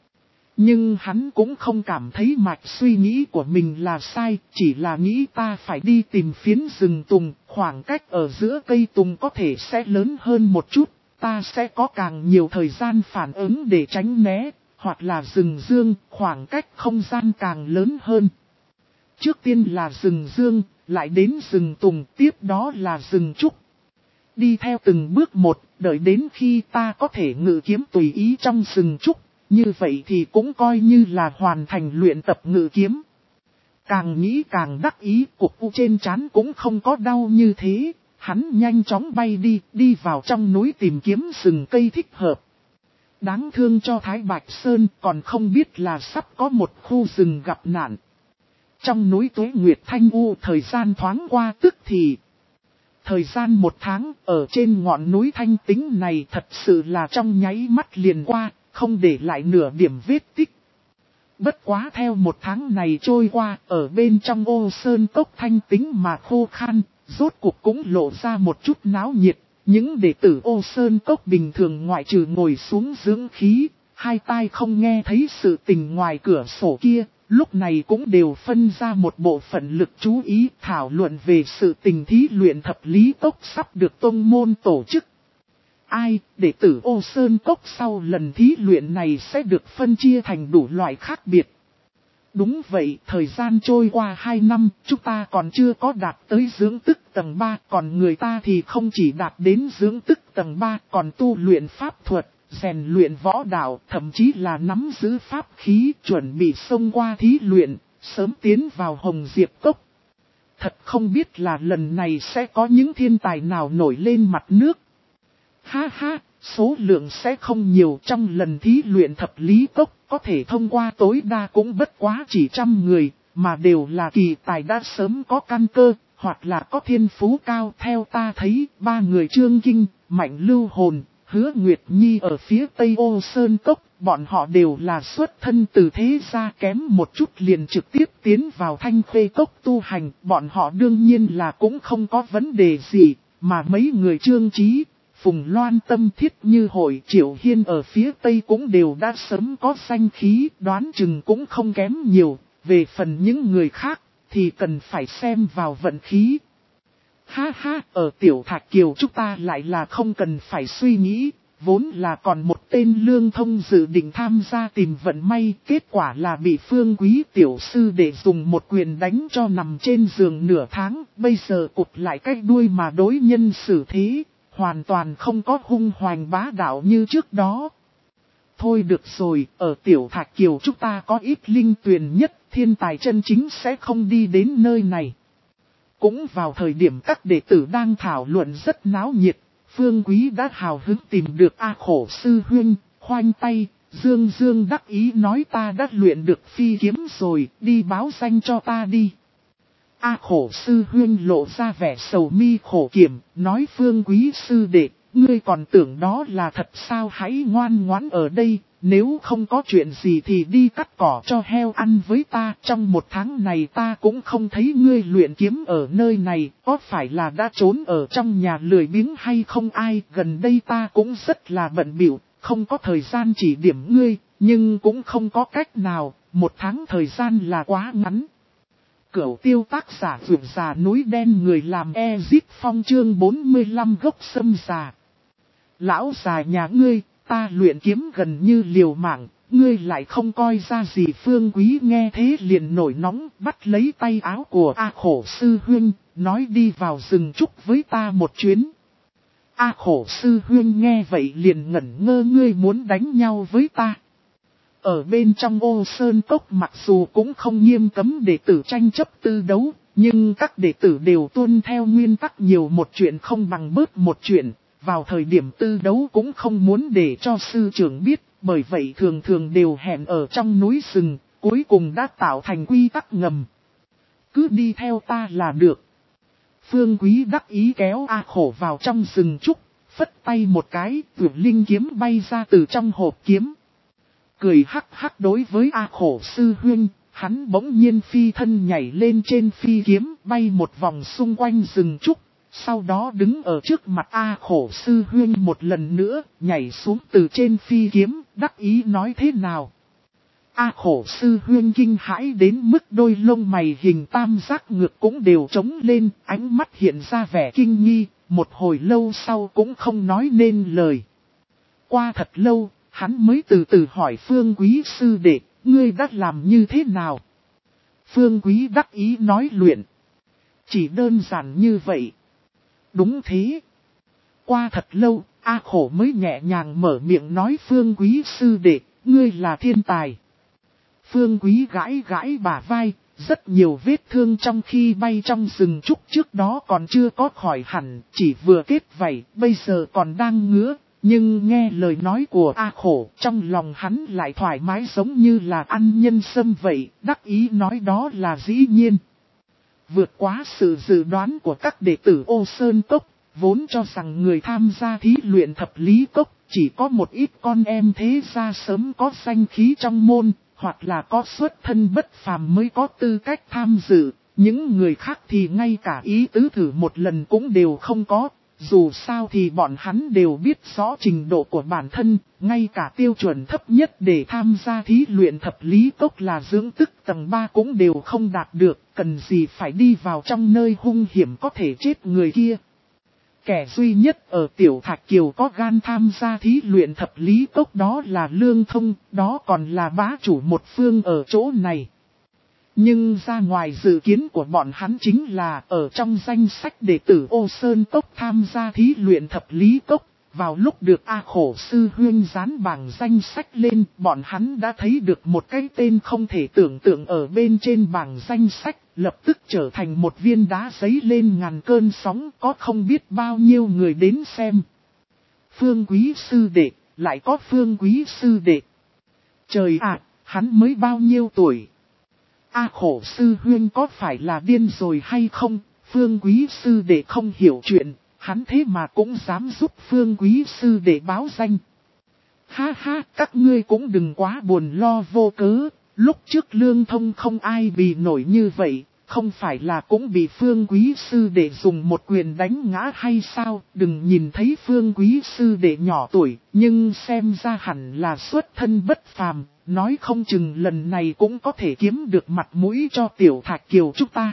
Speaker 1: Nhưng hắn cũng không cảm thấy mạch suy nghĩ của mình là sai, chỉ là nghĩ ta phải đi tìm phiến rừng tùng, khoảng cách ở giữa cây tùng có thể sẽ lớn hơn một chút. Ta sẽ có càng nhiều thời gian phản ứng để tránh né, hoặc là rừng dương, khoảng cách không gian càng lớn hơn. Trước tiên là rừng dương, lại đến rừng tùng, tiếp đó là rừng trúc. Đi theo từng bước một, đợi đến khi ta có thể ngự kiếm tùy ý trong rừng trúc, như vậy thì cũng coi như là hoàn thành luyện tập ngự kiếm. Càng nghĩ càng đắc ý, cục u trên trán cũng không có đau như thế. Hắn nhanh chóng bay đi, đi vào trong núi tìm kiếm rừng cây thích hợp. Đáng thương cho Thái Bạch Sơn còn không biết là sắp có một khu rừng gặp nạn. Trong núi Tuế Nguyệt thanh u thời gian thoáng qua tức thì. Thời gian một tháng ở trên ngọn núi thanh tính này thật sự là trong nháy mắt liền qua, không để lại nửa điểm vết tích. Bất quá theo một tháng này trôi qua, ở bên trong ô sơn cốc thanh tính mà khô khan, rốt cuộc cũng lộ ra một chút náo nhiệt. Những đệ tử ô sơn cốc bình thường ngoại trừ ngồi xuống dưỡng khí, hai tai không nghe thấy sự tình ngoài cửa sổ kia, lúc này cũng đều phân ra một bộ phận lực chú ý thảo luận về sự tình thí luyện thập lý cốc sắp được tông môn tổ chức. Ai, đệ tử Ô Sơn Cốc sau lần thí luyện này sẽ được phân chia thành đủ loại khác biệt. Đúng vậy, thời gian trôi qua hai năm, chúng ta còn chưa có đạt tới dưỡng tức tầng ba, còn người ta thì không chỉ đạt đến dưỡng tức tầng ba, còn tu luyện pháp thuật, rèn luyện võ đạo, thậm chí là nắm giữ pháp khí, chuẩn bị xông qua thí luyện, sớm tiến vào Hồng Diệp Cốc. Thật không biết là lần này sẽ có những thiên tài nào nổi lên mặt nước. Ha ha, số lượng sẽ không nhiều trong lần thí luyện thập lý cốc, có thể thông qua tối đa cũng bất quá chỉ trăm người, mà đều là kỳ tài đã sớm có căn cơ, hoặc là có thiên phú cao. Theo ta thấy, ba người Trương Kinh, Mạnh Lưu Hồn, Hứa Nguyệt Nhi ở phía Tây Ô Sơn Cốc, bọn họ đều là xuất thân từ thế gia, kém một chút liền trực tiếp tiến vào Thanh Khê Cốc tu hành, bọn họ đương nhiên là cũng không có vấn đề gì, mà mấy người Trương Chí, Phùng Loan Tâm Thiết Như Hội Triệu Hiên ở phía Tây cũng đều đã sớm có danh khí, đoán chừng cũng không kém nhiều, về phần những người khác thì cần phải xem vào vận khí. Ha ha, ở Tiểu Thạch Kiều chúng ta lại là không cần phải suy nghĩ, vốn là còn một tên Lương Thông dự định tham gia tìm vận may, kết quả là bị Phương Quý tiểu sư để dùng một quyền đánh cho nằm trên giường nửa tháng, bây giờ cụp lại cái đuôi mà đối nhân xử thế, hoàn toàn không có hung hoành bá đạo như trước đó. Thôi được rồi, ở Tiểu Thạch Kiều chúng ta có ít linh tuyền nhất, thiên tài chân chính sẽ không đi đến nơi này. Cũng vào thời điểm các đệ tử đang thảo luận rất náo nhiệt, Phương Quý đã hào hứng tìm được A Khổ sư huynh, khoanh tay, dương dương đắc ý nói ta đã luyện được phi kiếm rồi, đi báo danh cho ta đi. A Khổ sư huynh lộ ra vẻ sầu mi khổ kiểm, nói Phương Quý sư đệ, ngươi còn tưởng đó là thật sao, hãy ngoan ngoãn ở đây, nếu không có chuyện gì thì đi cắt cỏ cho heo ăn với ta. Trong một tháng này ta cũng không thấy ngươi luyện kiếm ở nơi này, có phải là đã trốn ở trong nhà lười biếng hay không? Ai, gần đây ta cũng rất là bận bịu, không có thời gian chỉ điểm ngươi, nhưng cũng không có cách nào, một tháng thời gian là quá ngắn. Cửu Tiêu tác giả vượt già núi đen, người làm Ezip Phong chương bốn mươi lăm gốc sâm già. Lão già nhà ngươi, ta luyện kiếm gần như liều mạng, ngươi lại không coi ra gì. Phương Quý nghe thế liền nổi nóng, bắt lấy tay áo của A Khổ sư huynh, nói đi vào rừng trúc với ta một chuyến. A Khổ sư huynh nghe vậy liền ngẩn ngơ, ngươi muốn đánh nhau với ta? Ở bên trong Ô Sơn Cốc mặc dù cũng không nghiêm cấm đệ tử tranh chấp tư đấu, nhưng các đệ tử đều tuân theo nguyên tắc nhiều một chuyện không bằng bớt một chuyện. Vào thời điểm tư đấu cũng không muốn để cho sư trưởng biết, bởi vậy thường thường đều hẹn ở trong núi rừng, cuối cùng đã tạo thành quy tắc ngầm. Cứ đi theo ta là được. Phương Quý đắc ý kéo A Khổ vào trong rừng trúc, phất tay một cái, tuyệt linh kiếm bay ra từ trong hộp kiếm. Cười hắc hắc đối với A Khổ sư huynh, hắn bỗng nhiên phi thân nhảy lên trên phi kiếm, bay một vòng xung quanh rừng trúc. Sau đó đứng ở trước mặt A Khổ sư huynh một lần nữa, nhảy xuống từ trên phi kiếm, đắc ý nói thế nào. A Khổ sư huynh kinh hãi đến mức đôi lông mày hình tam giác ngược cũng đều trống lên, ánh mắt hiện ra vẻ kinh nghi, một hồi lâu sau cũng không nói nên lời. Qua thật lâu, hắn mới từ từ hỏi Phương Quý sư đệ, ngươi đã làm như thế nào? Phương Quý đắc ý nói luyện. Chỉ đơn giản như vậy. Đúng thế. Qua thật lâu, A Khổ mới nhẹ nhàng mở miệng nói Phương Quý sư đệ, ngươi là thiên tài. Phương Quý gãi gãi bả vai, rất nhiều vết thương trong khi bay trong rừng trúc trước đó còn chưa có khỏi hẳn, chỉ vừa kết vảy, bây giờ còn đang ngứa. Nhưng nghe lời nói của A Khổ, trong lòng hắn lại thoải mái giống như là ăn nhân sâm vậy, đắc ý nói đó là dĩ nhiên. Vượt quá sự dự đoán của các đệ tử Ô Sơn Cốc, vốn cho rằng người tham gia thí luyện thập lý cốc, chỉ có một ít con em thế gia sớm có danh khí trong môn, hoặc là có xuất thân bất phàm mới có tư cách tham dự, những người khác thì ngay cả ý tứ thử một lần cũng đều không có. Dù sao thì bọn hắn đều biết rõ trình độ của bản thân, ngay cả tiêu chuẩn thấp nhất để tham gia thí luyện thập lý cốc là dưỡng tức tầng ba cũng đều không đạt được, cần gì phải đi vào trong nơi hung hiểm có thể chết người kia. Kẻ duy nhất ở Tiểu Thạch Kiều có gan tham gia thí luyện thập lý cốc đó là Lương Thông, đó còn là bá chủ một phương ở chỗ này. Nhưng ra ngoài dự kiến của bọn hắn chính là ở trong danh sách đệ tử Ô Sơn Cốc tham gia thí luyện thập lý cốc. Vào lúc được A Khổ Sư Huyên dán bảng danh sách lên, bọn hắn đã thấy được một cái tên không thể tưởng tượng ở bên trên bảng danh sách, lập tức trở thành một viên đá giấy lên ngàn cơn sóng, có không biết bao nhiêu người đến xem. Phương Quý Sư Đệ, lại có Phương Quý Sư Đệ. Trời ạ, hắn mới bao nhiêu tuổi? A Khổ Sư Huyên có phải là điên rồi hay không? Phương Quý Sư Đệ không hiểu chuyện, hắn thế mà cũng dám giúp Phương Quý Sư Đệ báo danh. Ha ha, các ngươi cũng đừng quá buồn lo vô cớ, lúc trước Lương Thông không ai bị nổi như vậy, không phải là cũng bị Phương Quý Sư Đệ dùng một quyền đánh ngã hay sao? Đừng nhìn thấy Phương Quý Sư Đệ nhỏ tuổi, nhưng xem ra hẳn là xuất thân bất phàm. Nói không chừng lần này cũng có thể kiếm được mặt mũi cho Tiểu Thạch Kiều chúng ta.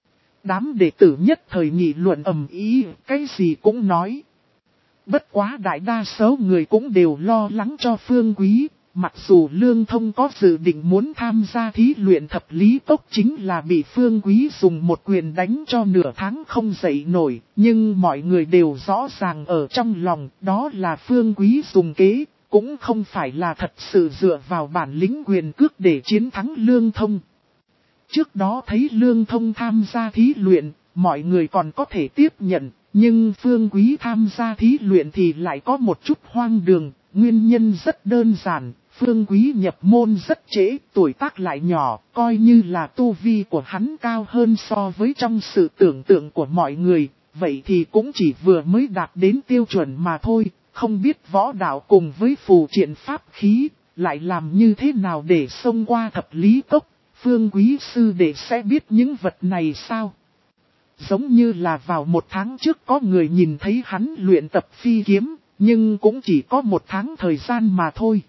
Speaker 1: Đám đệ tử nhất thời nghị luận ầm ĩ, cái gì cũng nói. Bất quá đại đa số người cũng đều lo lắng cho Phương Quý. Mặc dù Lương Thông có dự định muốn tham gia thí luyện thập lý cốc chính là bị Phương Quý dùng một quyền đánh cho nửa tháng không dậy nổi. Nhưng mọi người đều rõ ràng ở trong lòng đó là Phương Quý dùng kế. Cũng không phải là thật sự dựa vào bản lĩnh quyền cước để chiến thắng Lương Thông. Trước đó thấy Lương Thông tham gia thí luyện, mọi người còn có thể tiếp nhận, nhưng Phương Quý tham gia thí luyện thì lại có một chút hoang đường, nguyên nhân rất đơn giản. Phương Quý nhập môn rất trễ, tuổi tác lại nhỏ, coi như là tu vi của hắn cao hơn so với trong sự tưởng tượng của mọi người, vậy thì cũng chỉ vừa mới đạt đến tiêu chuẩn mà thôi. Không biết võ đạo cùng với phù triện pháp khí, lại làm như thế nào để xông qua thập lý cốc, Phương Quý Sư Đệ sẽ biết những vật này sao? Giống như là vào một tháng trước có người nhìn thấy hắn luyện tập phi kiếm, nhưng cũng chỉ có một tháng thời gian mà thôi.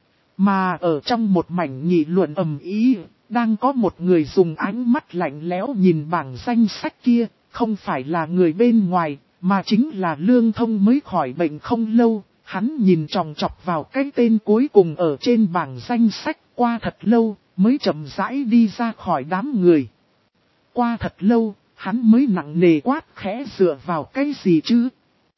Speaker 1: Mà ở trong một mảnh nghị luận ầm ĩ, đang có một người dùng ánh mắt lạnh lẽo nhìn bảng danh sách kia, không phải là người bên ngoài. Mà chính là Lương Thông mới khỏi bệnh không lâu, hắn nhìn chòng chọc vào cái tên cuối cùng ở trên bảng danh sách, qua thật lâu, mới chậm rãi đi ra khỏi đám người. Qua thật lâu, hắn mới nặng nề quát khẽ dựa vào cái gì chứ?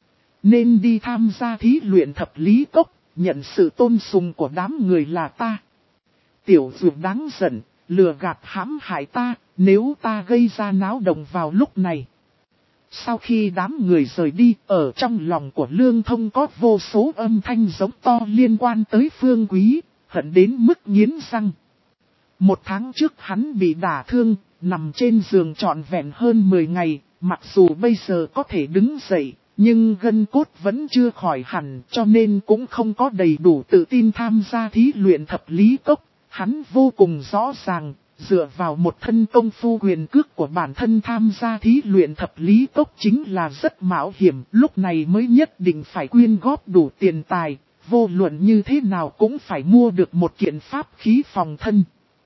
Speaker 1: Nên đi tham gia thí luyện thập lý cốc, nhận sự tôn sùng của đám người là ta. Tiểu dược đáng giận, lừa gạt hãm hại ta, nếu ta gây ra náo động vào lúc này. Sau khi đám người rời đi, ở trong lòng của Lương Thông có vô số âm thanh giống to liên quan tới Phương Quý, hận đến mức nghiến răng. Một tháng trước hắn bị đả thương, nằm trên giường trọn vẹn hơn mười ngày, mặc dù bây giờ có thể đứng dậy, nhưng gân cốt vẫn chưa khỏi hẳn, cho nên cũng không có đầy đủ tự tin tham gia thí luyện thập lý cốc. Hắn vô cùng rõ ràng, dựa vào một thân công phu quyền cước của bản thân tham gia thí luyện thập lý cốc chính là rất mạo hiểm, lúc này mới nhất định phải quyên góp đủ tiền tài, vô luận như thế nào cũng phải mua được một kiện pháp khí phòng thân.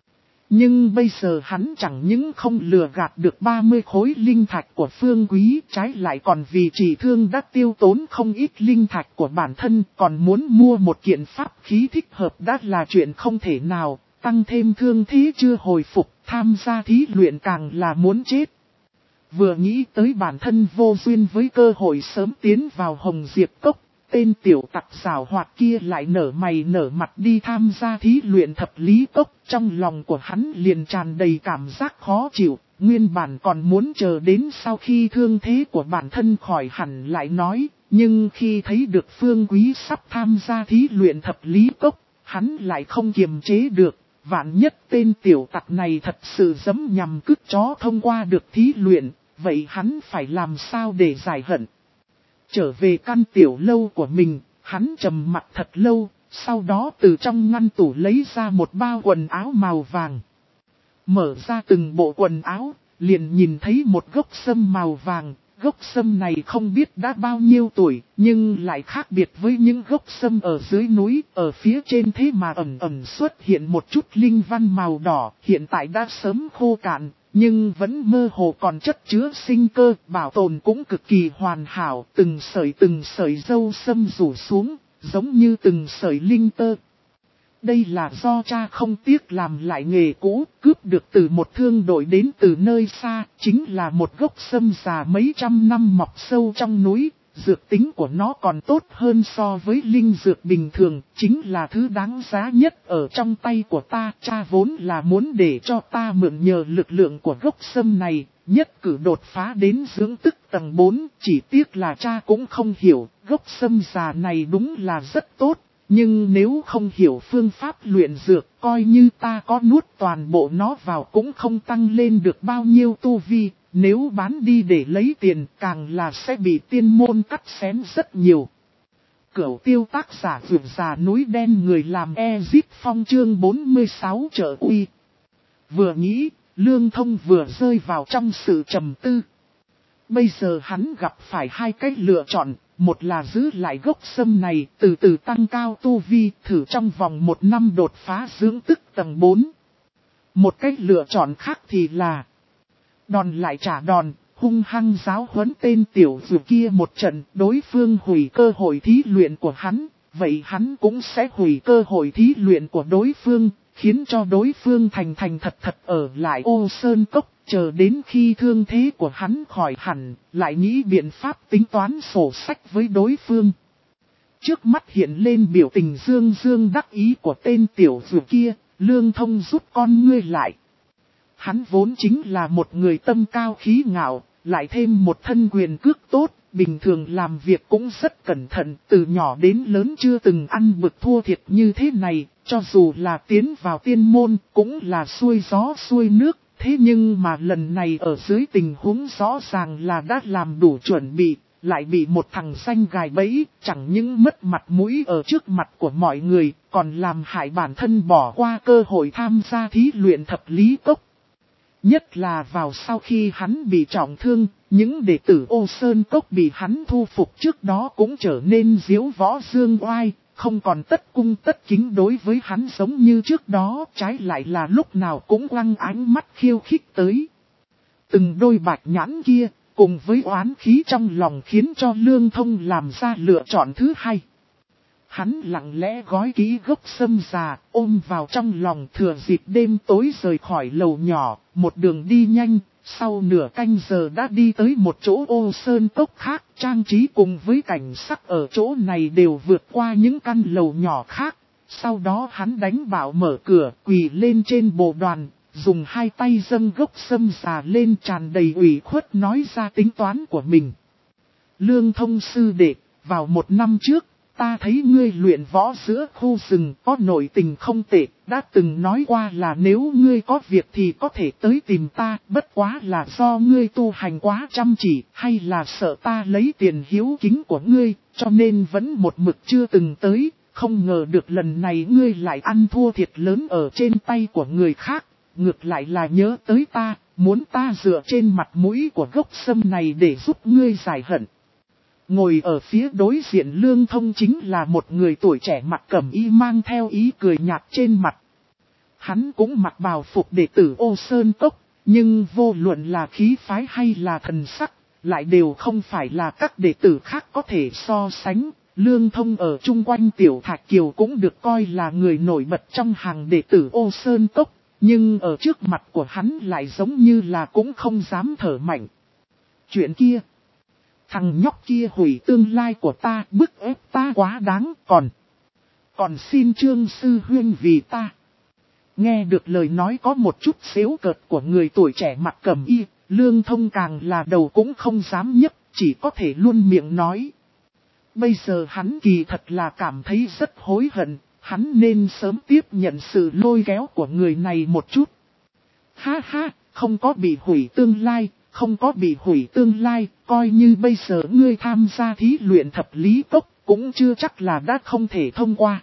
Speaker 1: Nhưng bây giờ hắn chẳng những không lừa gạt được ba mươi khối linh thạch của Phương Quý, trái lại còn vì trị thương đã tiêu tốn không ít linh thạch của bản thân, còn muốn mua một kiện pháp khí thích hợp đã là chuyện không thể nào. Tăng thêm thương thế chưa hồi phục, tham gia thí luyện càng là muốn chết. Vừa nghĩ tới bản thân vô duyên với cơ hội sớm tiến vào Hồng Diệp Cốc, tên tiểu tặc xảo hoạt kia lại nở mày nở mặt đi tham gia thí luyện thập lý cốc. Trong lòng của hắn liền tràn đầy cảm giác khó chịu, nguyên bản còn muốn chờ đến sau khi thương thế của bản thân khỏi hẳn lại nói, nhưng khi thấy được Phương Quý sắp tham gia thí luyện thập lý cốc, hắn lại không kiềm chế được. Vạn nhất tên tiểu tặc này thật sự dám nhằm cứt chó thông qua được thí luyện, vậy hắn phải làm sao để giải hận? Trở về căn tiểu lâu của mình, hắn trầm mặt thật lâu, sau đó từ trong ngăn tủ lấy ra một bao quần áo màu vàng. Mở ra từng bộ quần áo, liền nhìn thấy một gốc sâm màu vàng, gốc sâm này không biết đã bao nhiêu tuổi, nhưng lại khác biệt với những gốc sâm ở dưới núi, ở phía trên thế mà ẩn ẩn xuất hiện một chút linh văn màu đỏ, hiện tại đã sớm khô cạn, nhưng vẫn mơ hồ còn chất chứa sinh cơ, bảo tồn cũng cực kỳ hoàn hảo, từng sợi từng sợi dâu sâm rủ xuống, giống như từng sợi linh tơ. Đây là do cha không tiếc làm lại nghề cũ, cướp được từ một thương đội đến từ nơi xa, chính là một gốc sâm già mấy trăm năm mọc sâu trong núi, dược tính của nó còn tốt hơn so với linh dược bình thường, chính là thứ đáng giá nhất ở trong tay của ta. Cha vốn là muốn để cho ta mượn nhờ lực lượng của gốc sâm này, nhất cử đột phá đến dưỡng tức tầng bốn, chỉ tiếc là cha cũng không hiểu, gốc sâm già này đúng là rất tốt. Nhưng nếu không hiểu phương pháp luyện dược, coi như ta có nuốt toàn bộ nó vào cũng không tăng lên được bao nhiêu tu vi, nếu bán đi để lấy tiền càng là sẽ bị tiên môn cắt xén rất nhiều. Cửu tiêu tác giả vượt già núi đen người làm Ezip Phong chương bốn mươi sáu trợ uy. Vừa nghĩ, Lương Thông vừa rơi vào trong sự trầm tư. Bây giờ hắn gặp phải hai cách lựa chọn. Một là giữ lại gốc sâm này, từ từ tăng cao tu vi, thử trong vòng một năm đột phá dưỡng tức tầng bốn. Một cách lựa chọn khác thì là đòn lại trả đòn, hung hăng giáo huấn tên tiểu tử kia một trận, đối phương hủy cơ hội thí luyện của hắn, vậy hắn cũng sẽ hủy cơ hội thí luyện của đối phương, khiến cho đối phương thành thành thật thật ở lại Ô Sơn Cốc. Chờ đến khi thương thế của hắn khỏi hẳn, lại nghĩ biện pháp tính toán sổ sách với đối phương. Trước mắt hiện lên biểu tình dương dương đắc ý của tên tiểu tử kia, Lương Thông rút con ngươi lại. Hắn vốn chính là một người tâm cao khí ngạo, lại thêm một thân quyền cước tốt, bình thường làm việc cũng rất cẩn thận, từ nhỏ đến lớn chưa từng ăn bực thua thiệt như thế này, cho dù là tiến vào tiên môn, cũng là xuôi gió xuôi nước. Thế nhưng mà lần này ở dưới tình huống rõ ràng là đã làm đủ chuẩn bị, lại bị một thằng xanh gài bẫy, chẳng những mất mặt mũi ở trước mặt của mọi người, còn làm hại bản thân bỏ qua cơ hội tham gia thí luyện thập lý cốc. Nhất là vào sau khi hắn bị trọng thương, những đệ tử Ô Sơn Cốc bị hắn thu phục trước đó cũng trở nên diếu võ dương oai. Không còn tất cung tất kính đối với hắn giống như trước đó, trái lại là lúc nào cũng quăng ánh mắt khiêu khích tới. Từng đôi bạch nhãn kia, cùng với oán khí trong lòng khiến cho Lương Thông làm ra lựa chọn thứ hai. Hắn lặng lẽ gói kỹ gốc sâm già, ôm vào trong lòng thừa dịp đêm tối rời khỏi lầu nhỏ, một đường đi nhanh. Sau nửa canh giờ đã đi tới một chỗ Ô Sơn Cốc khác, trang trí cùng với cảnh sắc ở chỗ này đều vượt qua những căn lầu nhỏ khác. Sau đó hắn đánh bảo mở cửa, quỳ lên trên bồ đoàn, dùng hai tay dâng gốc sâm già lên tràn đầy ủy khuất nói ra tính toán của mình. Lương Thông sư đệ, vào một năm trước, ta thấy ngươi luyện võ giữa khu rừng có nội tình không tệ, đã từng nói qua là nếu ngươi có việc thì có thể tới tìm ta, bất quá là do ngươi tu hành quá chăm chỉ, hay là sợ ta lấy tiền hiếu kính của ngươi, cho nên vẫn một mực chưa từng tới, không ngờ được lần này ngươi lại ăn thua thiệt lớn ở trên tay của người khác, ngược lại là nhớ tới ta, muốn ta dựa trên mặt mũi của gốc sâm này để giúp ngươi giải hận. Ngồi ở phía đối diện Lương Thông chính là một người tuổi trẻ mặc cẩm y mang theo ý cười nhạt trên mặt. Hắn cũng mặc bào phục đệ tử Ô Sơn Cốc, nhưng vô luận là khí phái hay là thần sắc, lại đều không phải là các đệ tử khác có thể so sánh. Lương Thông ở chung quanh Tiểu Thạch Kiều cũng được coi là người nổi bật trong hàng đệ tử Ô Sơn Cốc, nhưng ở trước mặt của hắn lại giống như là cũng không dám thở mạnh. Chuyện kia... Thằng nhóc kia hủy tương lai của ta, bức ép ta quá đáng, còn... Còn xin Trương Sư Huynh vì ta. Nghe được lời nói có một chút xéo cợt của người tuổi trẻ mặc cẩm y, Lương Thông càng là đầu cũng không dám nhấc, chỉ có thể luôn miệng nói. Bây giờ hắn kỳ thật là cảm thấy rất hối hận, hắn nên sớm tiếp nhận sự lôi kéo của người này một chút. Ha ha, không có bị hủy tương lai. Không có bị hủy tương lai, coi như bây giờ ngươi tham gia thí luyện thập lý cốc, cũng chưa chắc là đã không thể thông qua.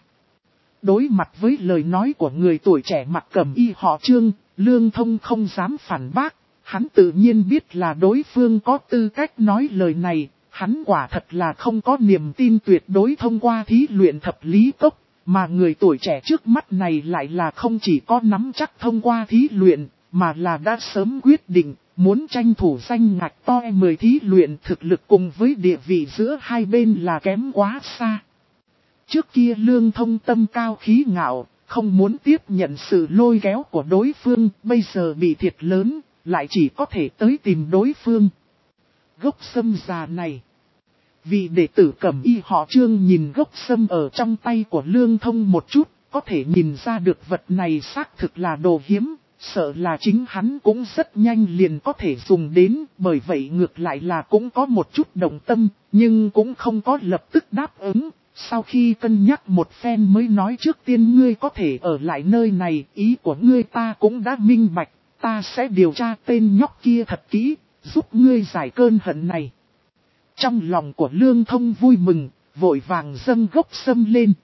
Speaker 1: Đối mặt với lời nói của người tuổi trẻ mặc cẩm y họ Trương, Lương Thông không dám phản bác, Hắn tự nhiên biết là đối phương có tư cách nói lời này, hắn quả thật là không có niềm tin tuyệt đối thông qua thí luyện thập lý cốc, mà người tuổi trẻ trước mắt này lại là không chỉ có nắm chắc thông qua thí luyện, mà là đã sớm quyết định, muốn tranh thủ danh ngạch to mười thí luyện thực lực cùng với địa vị giữa hai bên là kém quá xa. Trước kia Lương Thông tâm cao khí ngạo, không muốn tiếp nhận sự lôi kéo của đối phương, bây giờ bị thiệt lớn, lại chỉ có thể tới tìm đối phương. Gốc sâm già này. Vị đệ tử Cẩm Y họ Trương nhìn gốc sâm ở trong tay của Lương Thông một chút, có thể nhìn ra được vật này xác thực là đồ hiếm, sợ là chính hắn cũng rất nhanh liền có thể dùng đến, bởi vậy ngược lại là cũng có một chút động tâm, nhưng cũng không có lập tức đáp ứng. Sau khi cân nhắc một phen mới nói trước tiên ngươi có thể ở lại nơi này, ý của ngươi ta cũng đã minh bạch, ta sẽ điều tra tên nhóc kia thật kỹ, giúp ngươi giải cơn hận này. Trong lòng của Lương Thông vui mừng, vội vàng dâng gốc sâm lên.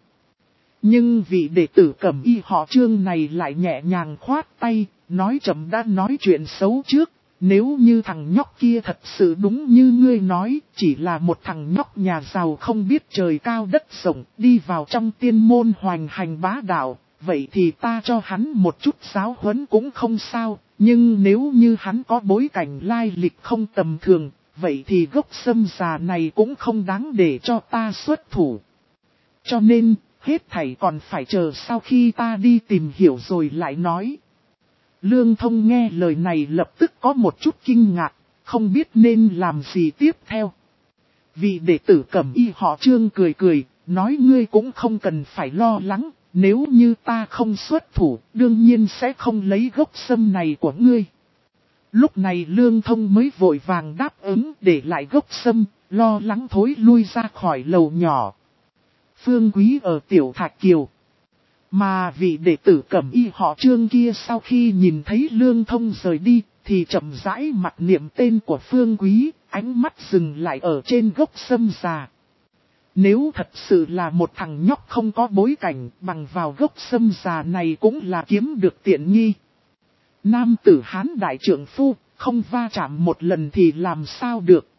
Speaker 1: Nhưng vị đệ tử Cẩm Y họ Trương này lại nhẹ nhàng khoát tay, nói chậm đã nói chuyện xấu trước. Nếu như thằng nhóc kia thật sự đúng như ngươi nói, chỉ là một thằng nhóc nhà giàu không biết trời cao đất rộng, đi vào trong tiên môn hoành hành bá đạo, vậy thì ta cho hắn một chút giáo huấn cũng không sao, nhưng nếu như hắn có bối cảnh lai lịch không tầm thường, vậy thì gốc sâm già này cũng không đáng để cho ta xuất thủ. Cho nên, hết thảy còn phải chờ sau khi ta đi tìm hiểu rồi lại nói. Lương Thông nghe lời này lập tức có một chút kinh ngạc, không biết nên làm gì tiếp theo. Vị đệ tử Cẩm Y họ Trương cười cười, nói ngươi cũng không cần phải lo lắng, nếu như ta không xuất thủ, đương nhiên sẽ không lấy gốc sâm này của ngươi. Lúc này Lương Thông mới vội vàng đáp ứng để lại gốc sâm, lo lắng thối lui ra khỏi lầu nhỏ. Phương Quý ở Tiểu Thạch Kiều. Mà vị đệ tử Cẩm Y họ Trương kia sau khi nhìn thấy Lương Thông rời đi, thì chậm rãi mặt niệm tên của Phương Quý, ánh mắt dừng lại ở trên gốc sâm già. Nếu thật sự là một thằng nhóc không có bối cảnh, bằng vào gốc sâm già này cũng là kiếm được tiện nghi. Nam tử Hán đại trượng phu, không va chạm một lần thì làm sao được.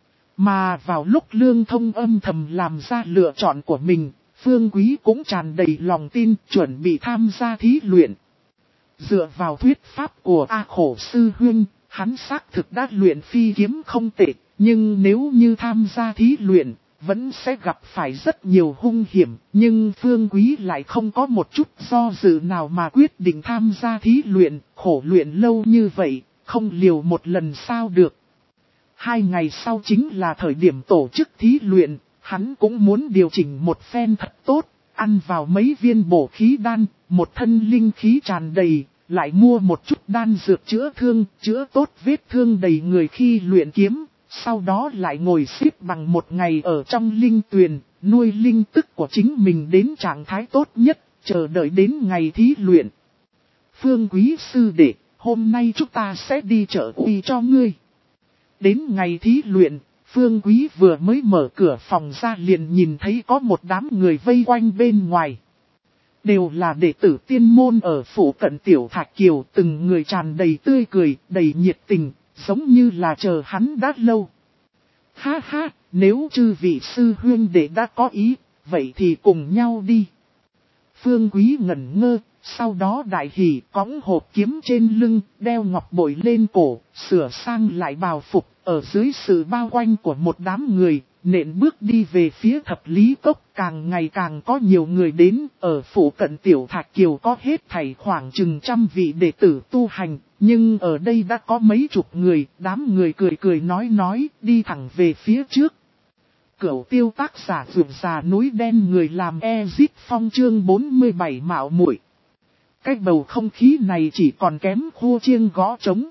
Speaker 1: Mà vào lúc Lương Thông âm thầm làm ra lựa chọn của mình, Phương Quý cũng tràn đầy lòng tin chuẩn bị tham gia thí luyện. Dựa vào thuyết pháp của A Khổ Sư Huynh, hắn xác thực đã luyện phi kiếm không tệ, nhưng nếu như tham gia thí luyện, vẫn sẽ gặp phải rất nhiều hung hiểm. Nhưng Phương Quý lại không có một chút do dự nào mà quyết định tham gia thí luyện, khổ luyện lâu như vậy, không liều một lần sao được. Hai ngày sau chính là thời điểm tổ chức thí luyện. Hắn cũng muốn điều chỉnh một phen thật tốt, ăn vào mấy viên bổ khí đan, một thân linh khí tràn đầy, lại mua một chút đan dược chữa thương, chữa tốt vết thương đầy người khi luyện kiếm, sau đó lại ngồi xếp bằng một ngày ở trong linh tuyền, nuôi linh tức của chính mình đến trạng thái tốt nhất, chờ đợi đến ngày thí luyện. Phương Quý sư đệ, hôm nay chúng ta sẽ đi chợ uy cho ngươi. Đến ngày thí luyện, Phương Quý vừa mới mở cửa phòng ra liền nhìn thấy có một đám người vây quanh bên ngoài. Đều là đệ tử tiên môn ở phủ cận Tiểu Thạch Kiều, từng người tràn đầy tươi cười, đầy nhiệt tình, giống như là chờ hắn đã lâu. Ha ha, nếu chư vị sư huynh đệ đã có ý, vậy thì cùng nhau đi. Phương Quý ngẩn ngơ, sau đó đại hỉ cõng hộp kiếm trên lưng, đeo ngọc bội lên cổ, sửa sang lại bào phục, ở dưới sự bao quanh của một đám người, nện bước đi về phía thập lý cốc. Càng ngày càng có nhiều người đến, ở phủ cận Tiểu Thạch Kiều có hết thảy khoảng chừng trăm vị đệ tử tu hành, nhưng ở đây đã có mấy chục người, đám người cười cười nói nói, đi thẳng về phía trước. Cửu Tiêu tác giả Vượt Già Núi Đen, người làm Ezit Phong chương bốn mươi bảy mạo muội. Cái bầu không khí này chỉ còn kém khô chiêng gõ trống.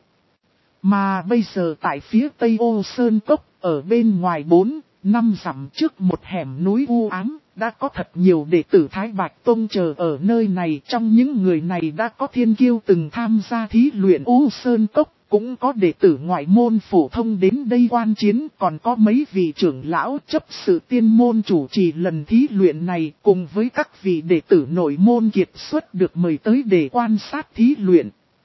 Speaker 1: Mà bây giờ tại phía Tây Ô Sơn Cốc, ở bên ngoài bốn, năm dặm trước một hẻm núi u ám, đã có thật nhiều đệ tử Thái Bạch Tông chờ ở nơi này. Trong những người này đã có thiên kiêu từng tham gia thí luyện U Sơn Cốc, cũng có đệ tử ngoại môn phổ thông đến đây quan chiến, còn có mấy vị trưởng lão chấp sự tiên môn chủ trì lần thí luyện này, cùng với các vị đệ tử nội môn kiệt xuất được mời tới để quan sát thí luyện.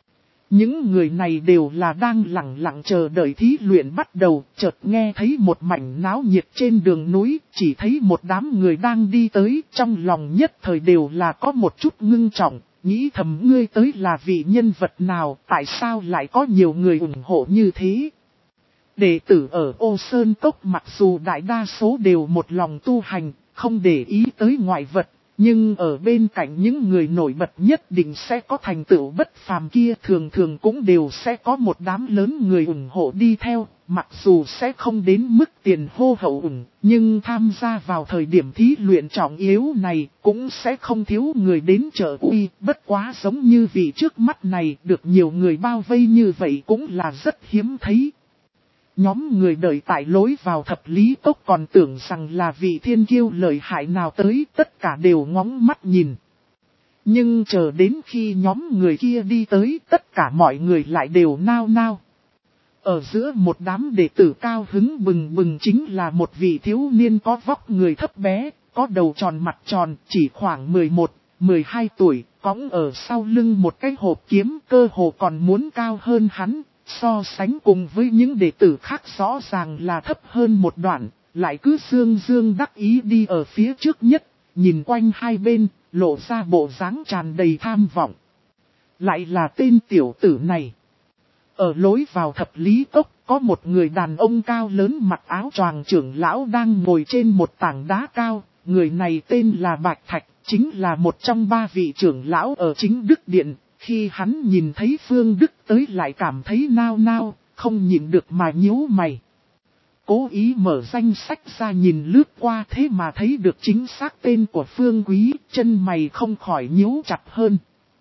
Speaker 1: Những người này đều là đang lặng lặng chờ đợi thí luyện bắt đầu, chợt nghe thấy một mảnh náo nhiệt trên đường núi, chỉ thấy một đám người đang đi tới, trong lòng nhất thời đều là có một chút ngưng trọng, nghĩ thầm ngươi tới là vị nhân vật nào, tại sao lại có nhiều người ủng hộ như thế. Đệ tử ở Ô Sơn Cốc mặc dù đại đa số đều một lòng tu hành, không để ý tới ngoại vật. Nhưng ở bên cạnh những người nổi bật nhất định sẽ có thành tựu bất phàm kia, thường thường cũng đều sẽ có một đám lớn người ủng hộ đi theo, mặc dù sẽ không đến mức tiền hô hậu ủng, nhưng tham gia vào thời điểm thí luyện trọng yếu này cũng sẽ không thiếu người đến trợ uy, bất quá giống như vị trước mắt này được nhiều người bao vây như vậy cũng là rất hiếm thấy. Nhóm người đợi tại lối vào thập lý cốc còn tưởng rằng là vị thiên kiêu lợi hại nào tới, tất cả đều ngóng mắt nhìn. Nhưng chờ đến khi nhóm người kia đi tới, tất cả mọi người lại đều nao nao. Ở giữa một đám đệ tử cao hứng bừng bừng chính là một vị thiếu niên có vóc người thấp bé, có đầu tròn mặt tròn, chỉ khoảng mười một, mười hai tuổi, cõng ở sau lưng một cái hộp kiếm, cơ hồ còn muốn cao hơn hắn. So sánh cùng với những đệ tử khác rõ ràng là thấp hơn một đoạn, lại cứ dương dương đắc ý đi ở phía trước nhất, nhìn quanh hai bên, lộ ra bộ dáng tràn đầy tham vọng. Lại là tên tiểu tử này. Ở lối vào thập lý cốc, có một người đàn ông cao lớn mặc áo choàng trưởng lão đang ngồi trên một tảng đá cao, người này tên là Bạch Thạch, chính là một trong ba vị trưởng lão ở Chính Đức Điện. Khi hắn nhìn thấy Phương Đức tới lại cảm thấy nao nao, không nhìn được mà nhíu mày. Cố ý mở danh sách ra nhìn lướt qua thế mà thấy được chính xác tên của Phương Quý, chân mày không khỏi nhíu chặt hơn.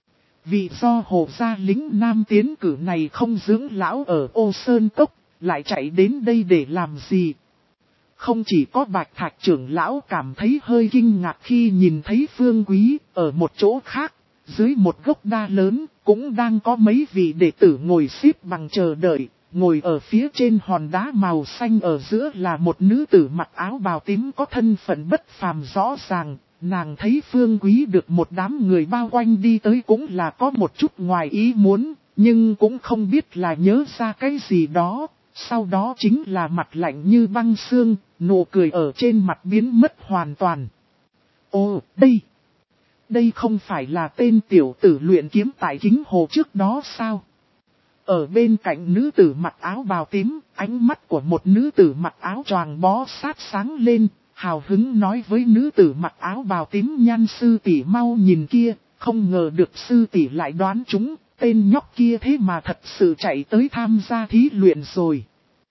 Speaker 1: Vì do Hồ gia lính nam tiến cử này không dưỡng lão ở Ô Sơn Cốc, lại chạy đến đây để làm gì? Không chỉ có Bạch Thạch trưởng lão cảm thấy hơi kinh ngạc khi nhìn thấy Phương Quý, ở một chỗ khác. Dưới một gốc đa lớn, cũng đang có mấy vị đệ tử ngồi xếp bằng chờ đợi, ngồi ở phía trên hòn đá màu xanh ở giữa là một nữ tử mặc áo bào tím có thân phận bất phàm rõ ràng, nàng thấy Phương Quý được một đám người bao quanh đi tới cũng là có một chút ngoài ý muốn, nhưng cũng không biết là nhớ ra cái gì đó, sau đó chính là mặt lạnh như băng xương, nụ cười ở trên mặt biến mất hoàn toàn. Ồ, đây! Đây không phải là tên tiểu tử luyện kiếm tại Kính Hồ trước đó sao? Ở bên cạnh nữ tử mặc áo bào tím, ánh mắt của một nữ tử mặc áo choàng bó sát sáng lên, hào hứng nói với nữ tử mặc áo bào tím Nhan sư tỷ mau nhìn kia, không ngờ được sư tỷ lại đoán chúng, tên nhóc kia thế mà thật sự chạy tới tham gia thí luyện rồi.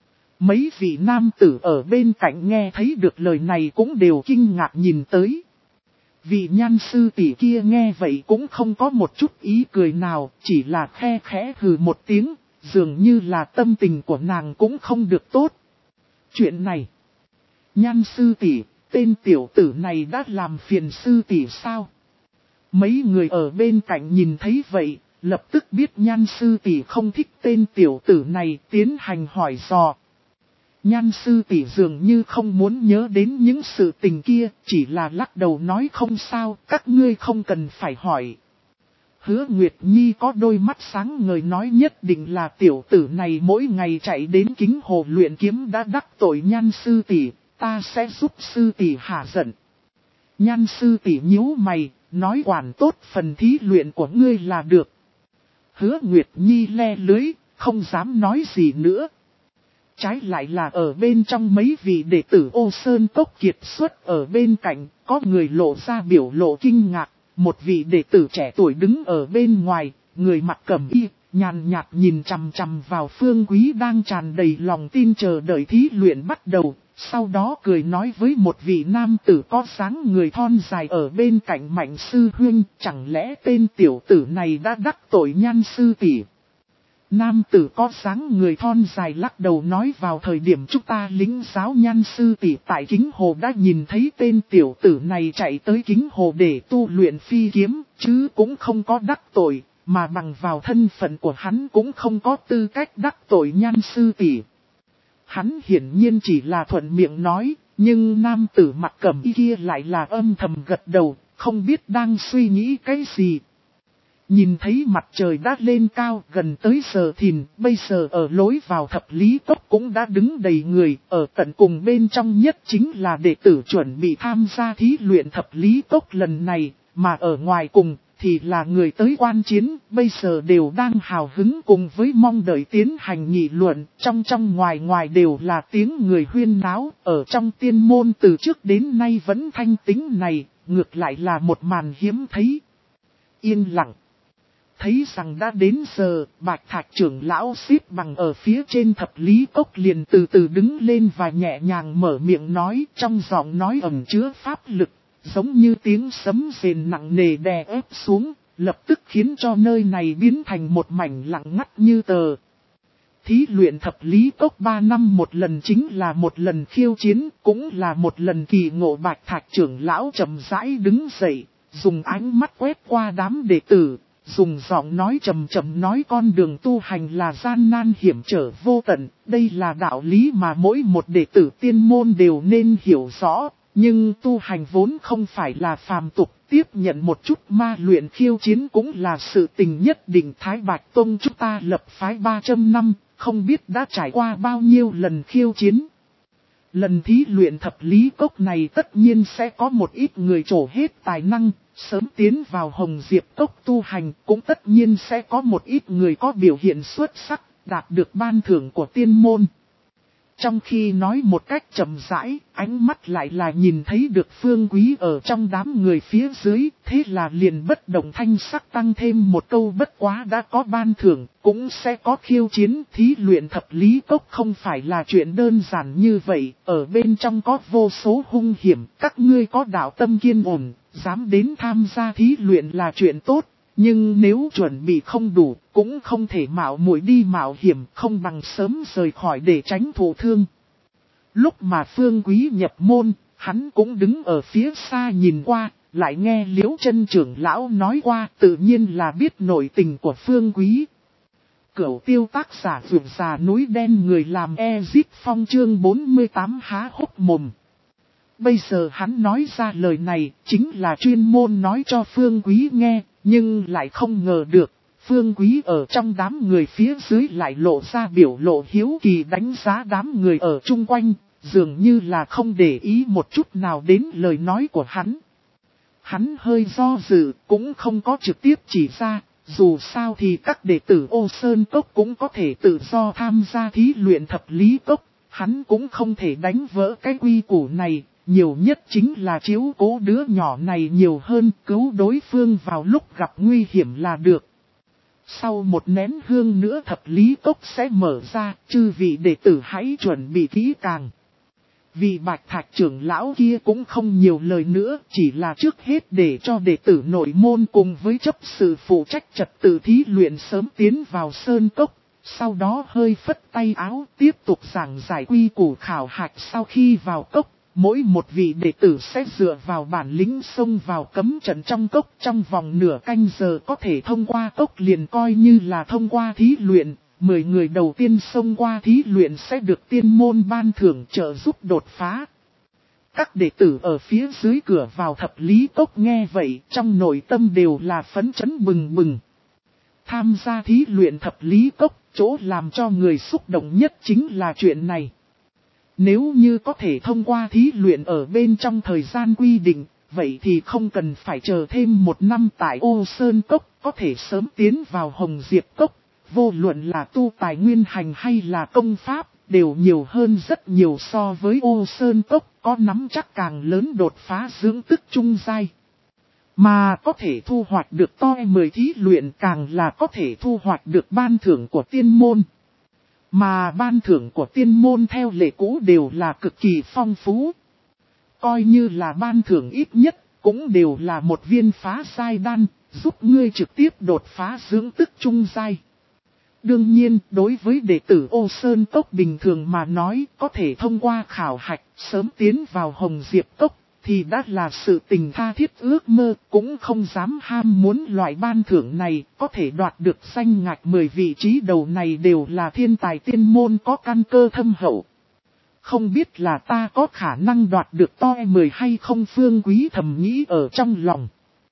Speaker 1: Mấy vị nam tử ở bên cạnh nghe thấy được lời này cũng đều kinh ngạc nhìn tới. Vị Nhan sư tỷ kia nghe vậy cũng không có một chút ý cười nào, chỉ là khe khẽ hừ một tiếng, dường như là tâm tình của nàng cũng không được tốt. Chuyện này, Nhan sư tỷ, tên tiểu tử này đã làm phiền sư tỷ sao? Mấy người ở bên cạnh nhìn thấy vậy, lập tức biết Nhan sư tỷ không thích tên tiểu tử này, tiến hành hỏi dò. Nhan sư tỷ dường như không muốn nhớ đến những sự tình kia, chỉ là lắc đầu nói không sao, các ngươi không cần phải hỏi. Hứa Nguyệt Nhi có đôi mắt sáng ngời nói nhất định là tiểu tử này mỗi ngày chạy đến Kính Hồ luyện kiếm đã đắc tội Nhan sư tỷ, ta sẽ giúp sư tỷ hạ giận. Nhan sư tỷ nhíu mày, nói quản tốt phần thí luyện của ngươi là được. Hứa Nguyệt Nhi le lưới, không dám nói gì nữa. Trái lại là ở bên trong mấy vị đệ tử Ô Sơn Cốc kiệt xuất ở bên cạnh, có người lộ ra biểu lộ kinh ngạc, một vị đệ tử trẻ tuổi đứng ở bên ngoài, người mặc cẩm y, nhàn nhạt nhìn chằm chằm vào Phương Quý đang tràn đầy lòng tin chờ đợi thí luyện bắt đầu, sau đó cười nói với một vị nam tử có dáng người thon dài ở bên cạnh Mạnh sư huynh, chẳng lẽ tên tiểu tử này đã đắc tội Nhan sư tỷ. Nam tử có dáng người thon dài lắc đầu nói vào thời điểm chúng ta lính giáo Nhan sư tỷ tại Kính Hồ đã nhìn thấy tên tiểu tử này chạy tới Kính Hồ để tu luyện phi kiếm, chứ cũng không có đắc tội, mà bằng vào thân phận của hắn cũng không có tư cách đắc tội Nhan sư tỷ. Hắn hiển nhiên chỉ là thuận miệng nói, nhưng nam tử mặc cẩm y kia lại là âm thầm gật đầu, không biết đang suy nghĩ cái gì. Nhìn thấy mặt trời đã lên cao gần tới giờ thìn, bây giờ ở lối vào thập lý cốc cũng đã đứng đầy người, ở tận cùng bên trong nhất chính là đệ tử chuẩn bị tham gia thí luyện thập lý cốc lần này, mà ở ngoài cùng thì là người tới quan chiến, bây giờ đều đang hào hứng cùng với mong đợi tiến hành nghị luận, trong trong ngoài ngoài đều là tiếng người huyên náo, ở trong tiên môn từ trước đến nay vẫn thanh tĩnh này, ngược lại là một màn hiếm thấy. Yên lặng. Thấy rằng đã đến giờ, Bạch Thạch trưởng lão xếp bằng ở phía trên thập lý cốc liền từ từ đứng lên và nhẹ nhàng mở miệng nói, trong giọng nói ẩn chứa pháp lực, giống như tiếng sấm rền nặng nề đè ép xuống, lập tức khiến cho nơi này biến thành một mảnh lặng ngắt như tờ. Thí luyện thập lý cốc ba năm một lần chính là một lần khiêu chiến, cũng là một lần kỳ ngộ. Bạch Thạch trưởng lão chậm rãi đứng dậy, dùng ánh mắt quét qua đám đệ tử. Dùng giọng nói trầm trầm nói con đường tu hành là gian nan hiểm trở vô tận, đây là đạo lý mà mỗi một đệ tử tiên môn đều nên hiểu rõ, nhưng tu hành vốn không phải là phàm tục, tiếp nhận một chút ma luyện khiêu chiến cũng là sự tình nhất định. Thái Bạch Tông chúng ta lập phái ba trăm năm, không biết đã trải qua bao nhiêu lần khiêu chiến. Lần thí luyện thập lý cốc này tất nhiên sẽ có một ít người trổ hết tài năng, sớm tiến vào Hồng Diệp Cốc tu hành, cũng tất nhiên sẽ có một ít người có biểu hiện xuất sắc, đạt được ban thưởng của tiên môn. Trong khi nói một cách chậm rãi, ánh mắt lại là nhìn thấy được Phương Quý ở trong đám người phía dưới, thế là liền bất động thanh sắc tăng thêm một câu bất quá đã có ban thưởng, cũng sẽ có khiêu chiến. Thí luyện thập lý cốc không phải là chuyện đơn giản như vậy, ở bên trong có vô số hung hiểm, các ngươi có đạo tâm kiên ổn, dám đến tham gia thí luyện là chuyện tốt. Nhưng nếu chuẩn bị không đủ, cũng không thể mạo muội đi mạo hiểm, không bằng sớm rời khỏi để tránh thụ thương. Lúc mà Phương Quý nhập môn, hắn cũng đứng ở phía xa nhìn qua, lại nghe Liễu Chân trưởng lão nói qua, tự nhiên là biết nội tình của Phương Quý. Cửu tiêu tác giả vượt già núi đen người làm Ezip Phong chương bốn mươi tám há hốc mồm. Bây giờ hắn nói ra lời này, chính là chuyên môn nói cho Phương Quý nghe. Nhưng lại không ngờ được, Phương Quý ở trong đám người phía dưới lại lộ ra biểu lộ hiếu kỳ đánh giá đám người ở chung quanh, dường như là không để ý một chút nào đến lời nói của hắn. Hắn hơi do dự, cũng không có trực tiếp chỉ ra, dù sao thì các đệ tử Ô Sơn Cốc cũng có thể tự do tham gia thí luyện thập lý cốc, hắn cũng không thể đánh vỡ cái quy củ này. Nhiều nhất chính là chiếu cố đứa nhỏ này nhiều hơn, cứu đối phương vào lúc gặp nguy hiểm là được. Sau một nén hương nữa thập lý cốc sẽ mở ra, chư vị đệ tử hãy chuẩn bị kỹ càng. Vị Bạch Thạch trưởng lão kia cũng không nhiều lời nữa, chỉ là trước hết để cho đệ tử nội môn cùng với chấp sự phụ trách trật tự thí luyện sớm tiến vào sơn cốc. Sau đó hơi phất tay áo tiếp tục giảng giải quy củ khảo hạch sau khi vào cốc. Mỗi một vị đệ tử sẽ dựa vào bản lĩnh xông vào cấm trận trong cốc trong vòng nửa canh giờ có thể thông qua cốc liền coi như là thông qua thí luyện. Mười người đầu tiên xông qua thí luyện sẽ được tiên môn ban thưởng trợ giúp đột phá. Các đệ tử ở phía dưới cửa vào thập lý cốc nghe vậy trong nội tâm đều là phấn chấn bừng bừng. Tham gia thí luyện thập lý cốc, chỗ làm cho người xúc động nhất chính là chuyện này. Nếu như có thể thông qua thí luyện ở bên trong thời gian quy định, vậy thì không cần phải chờ thêm một năm tại Ô Sơn Cốc, có thể sớm tiến vào Hồng Diệp Cốc. Vô luận là tu tài nguyên hành hay là công pháp, đều nhiều hơn rất nhiều so với Ô Sơn Cốc, có nắm chắc càng lớn đột phá dưỡng tức trung giai. Mà có thể thu hoạch được toi mười thí luyện càng là có thể thu hoạch được ban thưởng của tiên môn. Mà ban thưởng của tiên môn theo lệ cũ đều là cực kỳ phong phú. Coi như là ban thưởng ít nhất, cũng đều là một viên phá giai đan, giúp ngươi trực tiếp đột phá dưỡng tức trung giai. Đương nhiên, đối với đệ tử Ô Sơn Cốc bình thường mà nói, có thể thông qua khảo hạch, sớm tiến vào Hồng Diệp Cốc, thì đã là sự tình tha thiết ước mơ, cũng không dám ham muốn loại ban thưởng này, có thể đoạt được danh ngạch mười vị trí đầu này đều là thiên tài tiên môn có căn cơ thâm hậu. Không biết là ta có khả năng đoạt được toi mười hay không, Phương Quý thầm nghĩ ở trong lòng.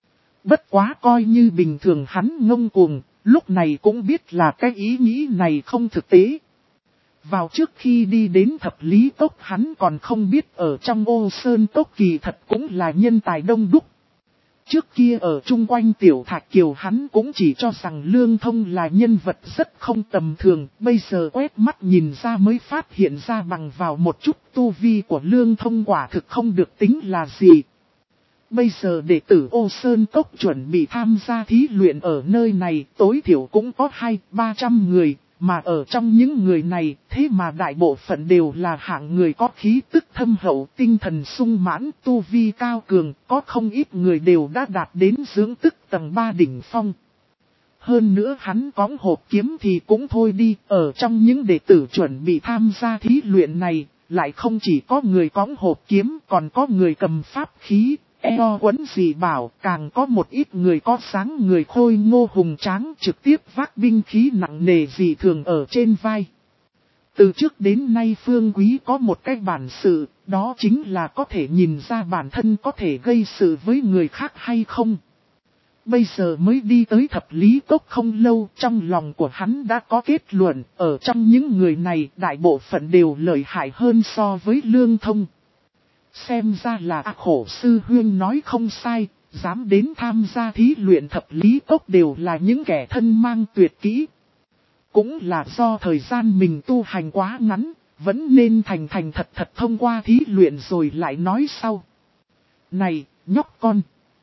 Speaker 1: Bất quá coi như bình thường hắn ngông cuồng, lúc này cũng biết là cái ý nghĩ này không thực tế. Vào trước khi đi đến thập lý tốc hắn còn không biết ở trong Ô Sơn Tốc kỳ thật cũng là nhân tài đông đúc. Trước kia ở chung quanh Tiểu Thạch Kiều hắn cũng chỉ cho rằng Lương Thông là nhân vật rất không tầm thường, bây giờ quét mắt nhìn ra mới phát hiện ra bằng vào một chút tu vi của Lương Thông quả thực không được tính là gì. Bây giờ đệ tử Ô Sơn Tốc chuẩn bị tham gia thí luyện ở nơi này tối thiểu cũng có hai ba trăm người. Mà ở trong những người này, thế mà đại bộ phận đều là hạng người có khí tức thâm hậu, tinh thần sung mãn, tu vi cao cường, có không ít người đều đã đạt đến dưỡng tức tầng ba đỉnh phong. Hơn nữa hắn có hộp kiếm thì cũng thôi đi, ở trong những đệ tử chuẩn bị tham gia thí luyện này, lại không chỉ có người có hộp kiếm, còn có người cầm pháp khí. Eo quấn gì bảo, càng có một ít người có sáng người khôi ngô hùng tráng trực tiếp vác binh khí nặng nề gì thường ở trên vai. Từ trước đến nay Phương Quý có một cái bản sự, đó chính là có thể nhìn ra bản thân có thể gây sự với người khác hay không. Bây giờ mới đi tới thập lý cốc không lâu, trong lòng của hắn đã có kết luận, ở trong những người này đại bộ phận đều lợi hại hơn so với Lương Thông. Xem ra là à, khổ sư huyên nói không sai, dám đến tham gia thí luyện thập lý cốc đều là những kẻ thân mang tuyệt kỹ. Cũng là do thời gian mình tu hành quá ngắn, vẫn nên thành thành thật thật thông qua thí luyện rồi lại nói sau. Này, nhóc con!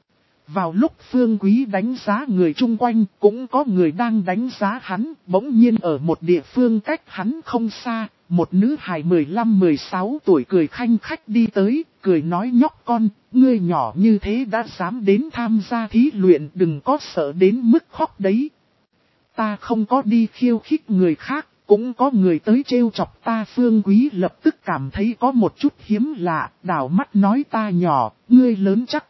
Speaker 1: Vào lúc Phương Quý đánh giá người chung quanh, cũng có người đang đánh giá hắn, bỗng nhiên ở một địa phương cách hắn không xa. Một nữ hài mười lăm mười sáu tuổi cười khanh khách đi tới, cười nói nhóc con, ngươi nhỏ như thế đã dám đến tham gia thí luyện, đừng có sợ đến mức khóc đấy. Ta không có đi khiêu khích người khác, cũng có người tới trêu chọc ta. Phương Quý lập tức cảm thấy có một chút hiếm lạ, đảo mắt nói ta nhỏ, ngươi lớn chắc.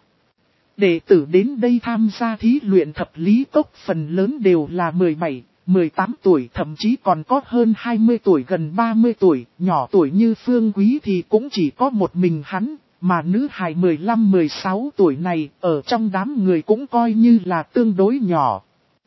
Speaker 1: Đệ tử đến đây tham gia thí luyện thập lý cốc phần lớn đều là mười bảy, mười tám tuổi, thậm chí còn có hơn hai mươi tuổi, gần ba mươi tuổi, nhỏ tuổi như Phương Quý thì cũng chỉ có một mình hắn, mà nữ hài mười lăm mười sáu tuổi này ở trong đám người cũng coi như là tương đối nhỏ.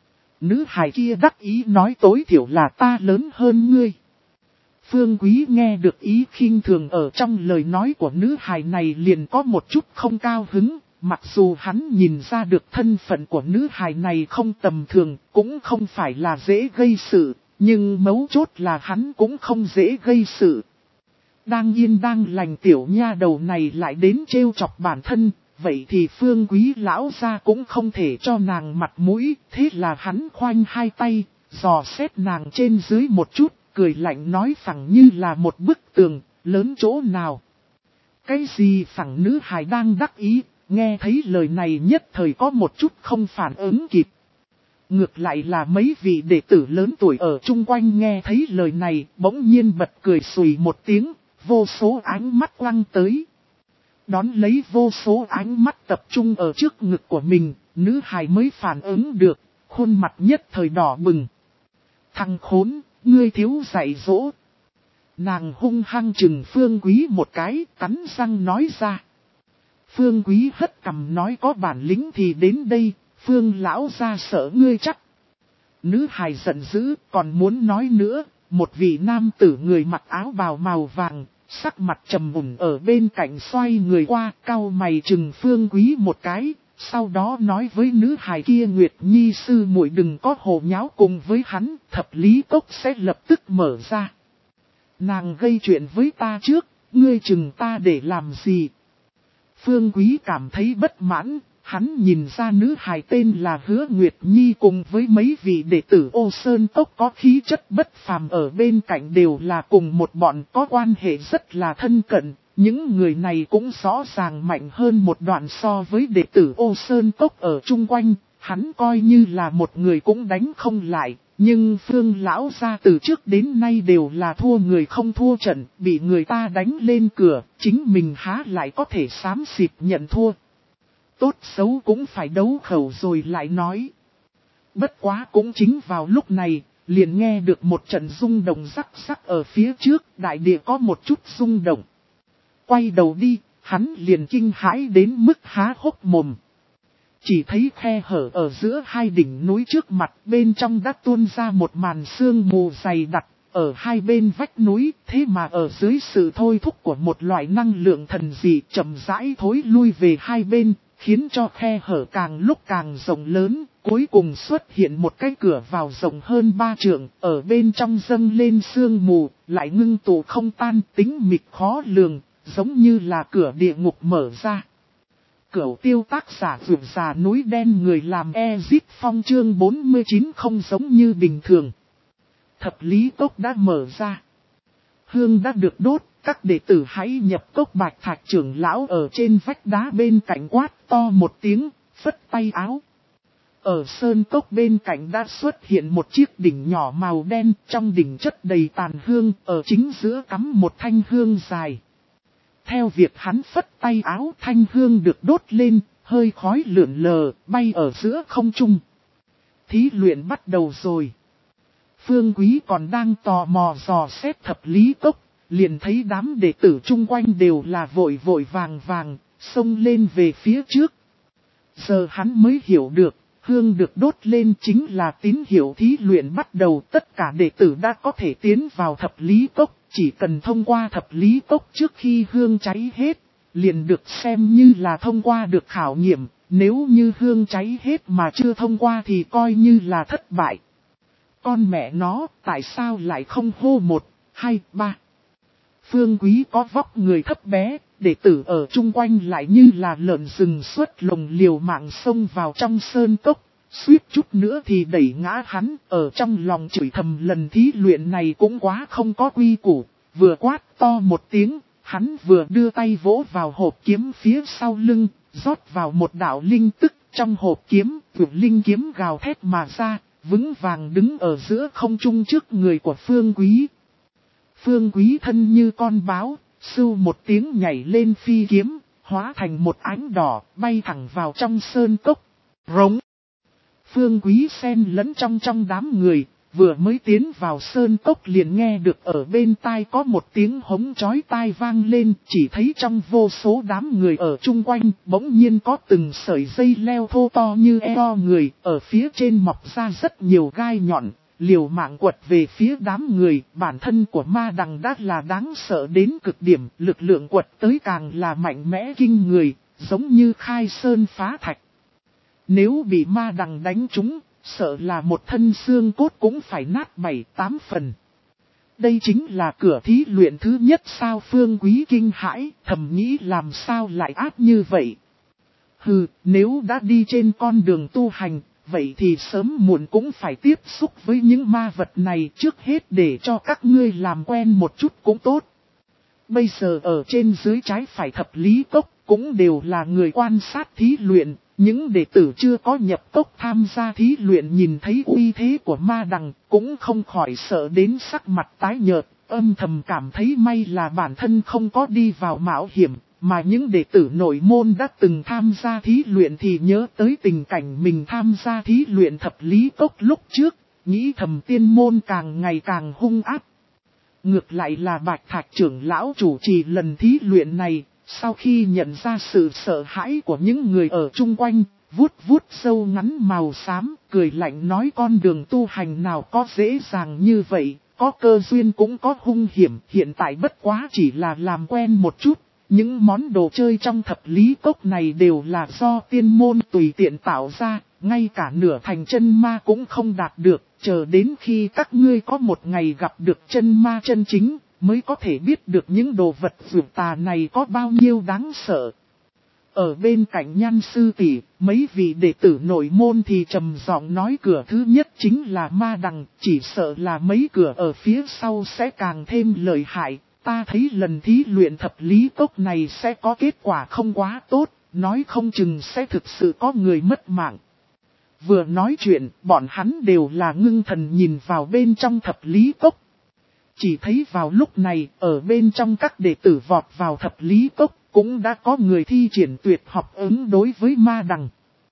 Speaker 1: Nữ hài kia đắc ý nói tối thiểu là ta lớn hơn ngươi. Phương Quý nghe được ý khinh thường ở trong lời nói của nữ hài này liền có một chút không cao hứng. Mặc dù hắn nhìn ra được thân phận của nữ hài này không tầm thường, cũng không phải là dễ gây sự, nhưng mấu chốt là hắn cũng không dễ gây sự. Đang yên đang lành tiểu nha đầu này lại đến trêu chọc bản thân, vậy thì Phương Quý lão gia cũng không thể cho nàng mặt mũi, thế là hắn khoanh hai tay, dò xét nàng trên dưới một chút, cười lạnh nói phẳng như là một bức tường, lớn chỗ nào. Cái gì phẳng nữ hài đang đắc ý. Nghe thấy lời này nhất thời có một chút không phản ứng kịp. Ngược lại là mấy vị đệ tử lớn tuổi ở chung quanh nghe thấy lời này bỗng nhiên bật cười xùy một tiếng, vô số ánh mắt quăng tới. Đón lấy vô số ánh mắt tập trung ở trước ngực của mình, nữ hài mới phản ứng được, khuôn mặt nhất thời đỏ bừng. Thằng khốn, ngươi thiếu dạy dỗ. Nàng hung hăng chừng Phương Quý một cái, cắn răng nói ra. Phương Quý hất cằm nói có bản lĩnh thì đến đây, Phương lão ra sợ ngươi chắc. Nữ hài giận dữ, còn muốn nói nữa, một vị nam tử người mặc áo bào màu vàng, sắc mặt trầm mùn ở bên cạnh xoay người qua, cau mày chừng Phương Quý một cái, sau đó nói với nữ hài kia Nguyệt Nhi sư muội đừng có hồ nháo cùng với hắn, thập lý cốc sẽ lập tức mở ra. Nàng gây chuyện với ta trước, ngươi chừng ta để làm gì? Phương Quý cảm thấy bất mãn, hắn nhìn ra nữ hài tên là Hứa Nguyệt Nhi cùng với mấy vị đệ tử Ô Sơn Tốc có khí chất bất phàm ở bên cạnh đều là cùng một bọn có quan hệ rất là thân cận. Những người này cũng rõ ràng mạnh hơn một đoạn so với đệ tử Ô Sơn Tốc ở chung quanh, hắn coi như là một người cũng đánh không lại. Nhưng Phương lão gia từ trước đến nay đều là thua người không thua trận, bị người ta đánh lên cửa, chính mình há lại có thể xám xịt nhận thua. Tốt xấu cũng phải đấu khẩu rồi lại nói. Bất quá cũng chính vào lúc này, liền nghe được một trận rung động rắc rắc ở phía trước, đại địa có một chút rung động. Quay đầu đi, hắn liền kinh hãi đến mức há hốc mồm. Chỉ thấy khe hở ở giữa hai đỉnh núi trước mặt, bên trong đã tuôn ra một màn sương mù dày đặc, ở hai bên vách núi, thế mà ở dưới sự thôi thúc của một loại năng lượng thần dị chậm rãi thối lui về hai bên, khiến cho khe hở càng lúc càng rộng lớn, cuối cùng xuất hiện một cái cửa vào rộng hơn ba trượng, ở bên trong dâng lên sương mù, lại ngưng tụ không tan, tính mịt khó lường, giống như là cửa địa ngục mở ra. Cửu tiêu tác giả vượt già núi đen người làm Ezip Phong chương bốn mươi chín không giống như bình thường. Thập lý cốc đã mở ra. Hương đã được đốt, các đệ tử hãy nhập cốc. Bạch Thạch trưởng lão ở trên vách đá bên cạnh quát to một tiếng, phất tay áo. Ở sơn cốc bên cạnh đã xuất hiện một chiếc đỉnh nhỏ màu đen, trong đỉnh chất đầy tàn hương, ở chính giữa cắm một thanh hương dài. Theo việc hắn phất tay áo, thanh hương được đốt lên, hơi khói lượn lờ, bay ở giữa không trung. Thí luyện bắt đầu rồi. Phương Quý còn đang tò mò dò xét thập lý cốc, liền thấy đám đệ tử chung quanh đều là vội vội vàng vàng, xông lên về phía trước. Giờ hắn mới hiểu được, hương được đốt lên chính là tín hiệu thí luyện bắt đầu. Tất cả đệ tử đã có thể tiến vào thập lý cốc, chỉ cần thông qua thập lý cốc trước khi hương cháy hết, liền được xem như là thông qua được khảo nghiệm. Nếu như hương cháy hết mà chưa thông qua thì coi như là thất bại. Con mẹ nó, tại sao lại không hô một, hai, ba? Phương Quý có vóc người thấp bé, đệ tử ở chung quanh lại như là lợn rừng xuất lồng liều mạng xông vào trong sơn cốc, suýt chút nữa thì đẩy ngã hắn. Ở trong lòng chửi thầm lần thí luyện này cũng quá không có quy củ, vừa quát to một tiếng, hắn vừa đưa tay vỗ vào hộp kiếm phía sau lưng, rót vào một đạo linh tức. Trong hộp kiếm, vượt linh kiếm gào thét mà ra, vững vàng đứng ở giữa không trung trước người của Phương Quý. Phương Quý thân như con báo, sưu một tiếng nhảy lên phi kiếm, hóa thành một ánh đỏ, bay thẳng vào trong sơn cốc. Rống! Phương Quý xen lẫn trong trong đám người, vừa mới tiến vào sơn cốc liền nghe được ở bên tai có một tiếng hống chói tai vang lên. Chỉ thấy trong vô số đám người ở chung quanh, bỗng nhiên có từng sợi dây leo thô to như eo người, ở phía trên mọc ra rất nhiều gai nhọn, liều mạng quật về phía đám người. Bản thân của ma đằng đã là đáng sợ đến cực điểm, lực lượng quật tới càng là mạnh mẽ kinh người, giống như khai sơn phá thạch. Nếu bị ma đằng đánh trúng, sợ là một thân xương cốt cũng phải nát bảy tám phần. Đây chính là cửa thí luyện thứ nhất sao? Phương Quý kinh hãi, thầm nghĩ làm sao lại ác như vậy. Hừ, nếu đã đi trên con đường tu hành, vậy thì sớm muộn cũng phải tiếp xúc với những ma vật này, trước hết để cho các ngươi làm quen một chút cũng tốt. Bây giờ ở trên dưới trái phải thập lý cốc, cũng đều là người quan sát thí luyện. Những đệ tử chưa có nhập cốc tham gia thí luyện nhìn thấy uy thế của ma đằng, cũng không khỏi sợ đến sắc mặt tái nhợt, âm thầm cảm thấy may là bản thân không có đi vào mạo hiểm, mà những đệ tử nội môn đã từng tham gia thí luyện thì nhớ tới tình cảnh mình tham gia thí luyện thập lý cốc lúc trước, nghĩ thầm tiên môn càng ngày càng hung ác. Ngược lại là Bạch Thạch trưởng lão chủ trì lần thí luyện này. Sau khi nhận ra sự sợ hãi của những người ở chung quanh, vuốt vuốt râu ngắn màu xám, cười lạnh nói con đường tu hành nào có dễ dàng như vậy, có cơ duyên cũng có hung hiểm, hiện tại bất quá chỉ là làm quen một chút. Những món đồ chơi trong thập lý cốc này đều là do tiên môn tùy tiện tạo ra, ngay cả nửa thành chân ma cũng không đạt được, chờ đến khi các ngươi có một ngày gặp được chân ma chân chính, mới có thể biết được những đồ vật vượt tà này có bao nhiêu đáng sợ. Ở bên cạnh Nhan sư tỷ, mấy vị đệ tử nội môn thì trầm giọng nói cửa thứ nhất chính là ma đằng, chỉ sợ là mấy cửa ở phía sau sẽ càng thêm lợi hại. Ta thấy lần thí luyện thập lý cốc này sẽ có kết quả không quá tốt, nói không chừng sẽ thực sự có người mất mạng. Vừa nói chuyện, bọn hắn đều là ngưng thần nhìn vào bên trong thập lý cốc. Chỉ thấy vào lúc này, ở bên trong các đệ tử vọt vào thập lý cốc, cũng đã có người thi triển tuyệt học ứng đối với ma đằng.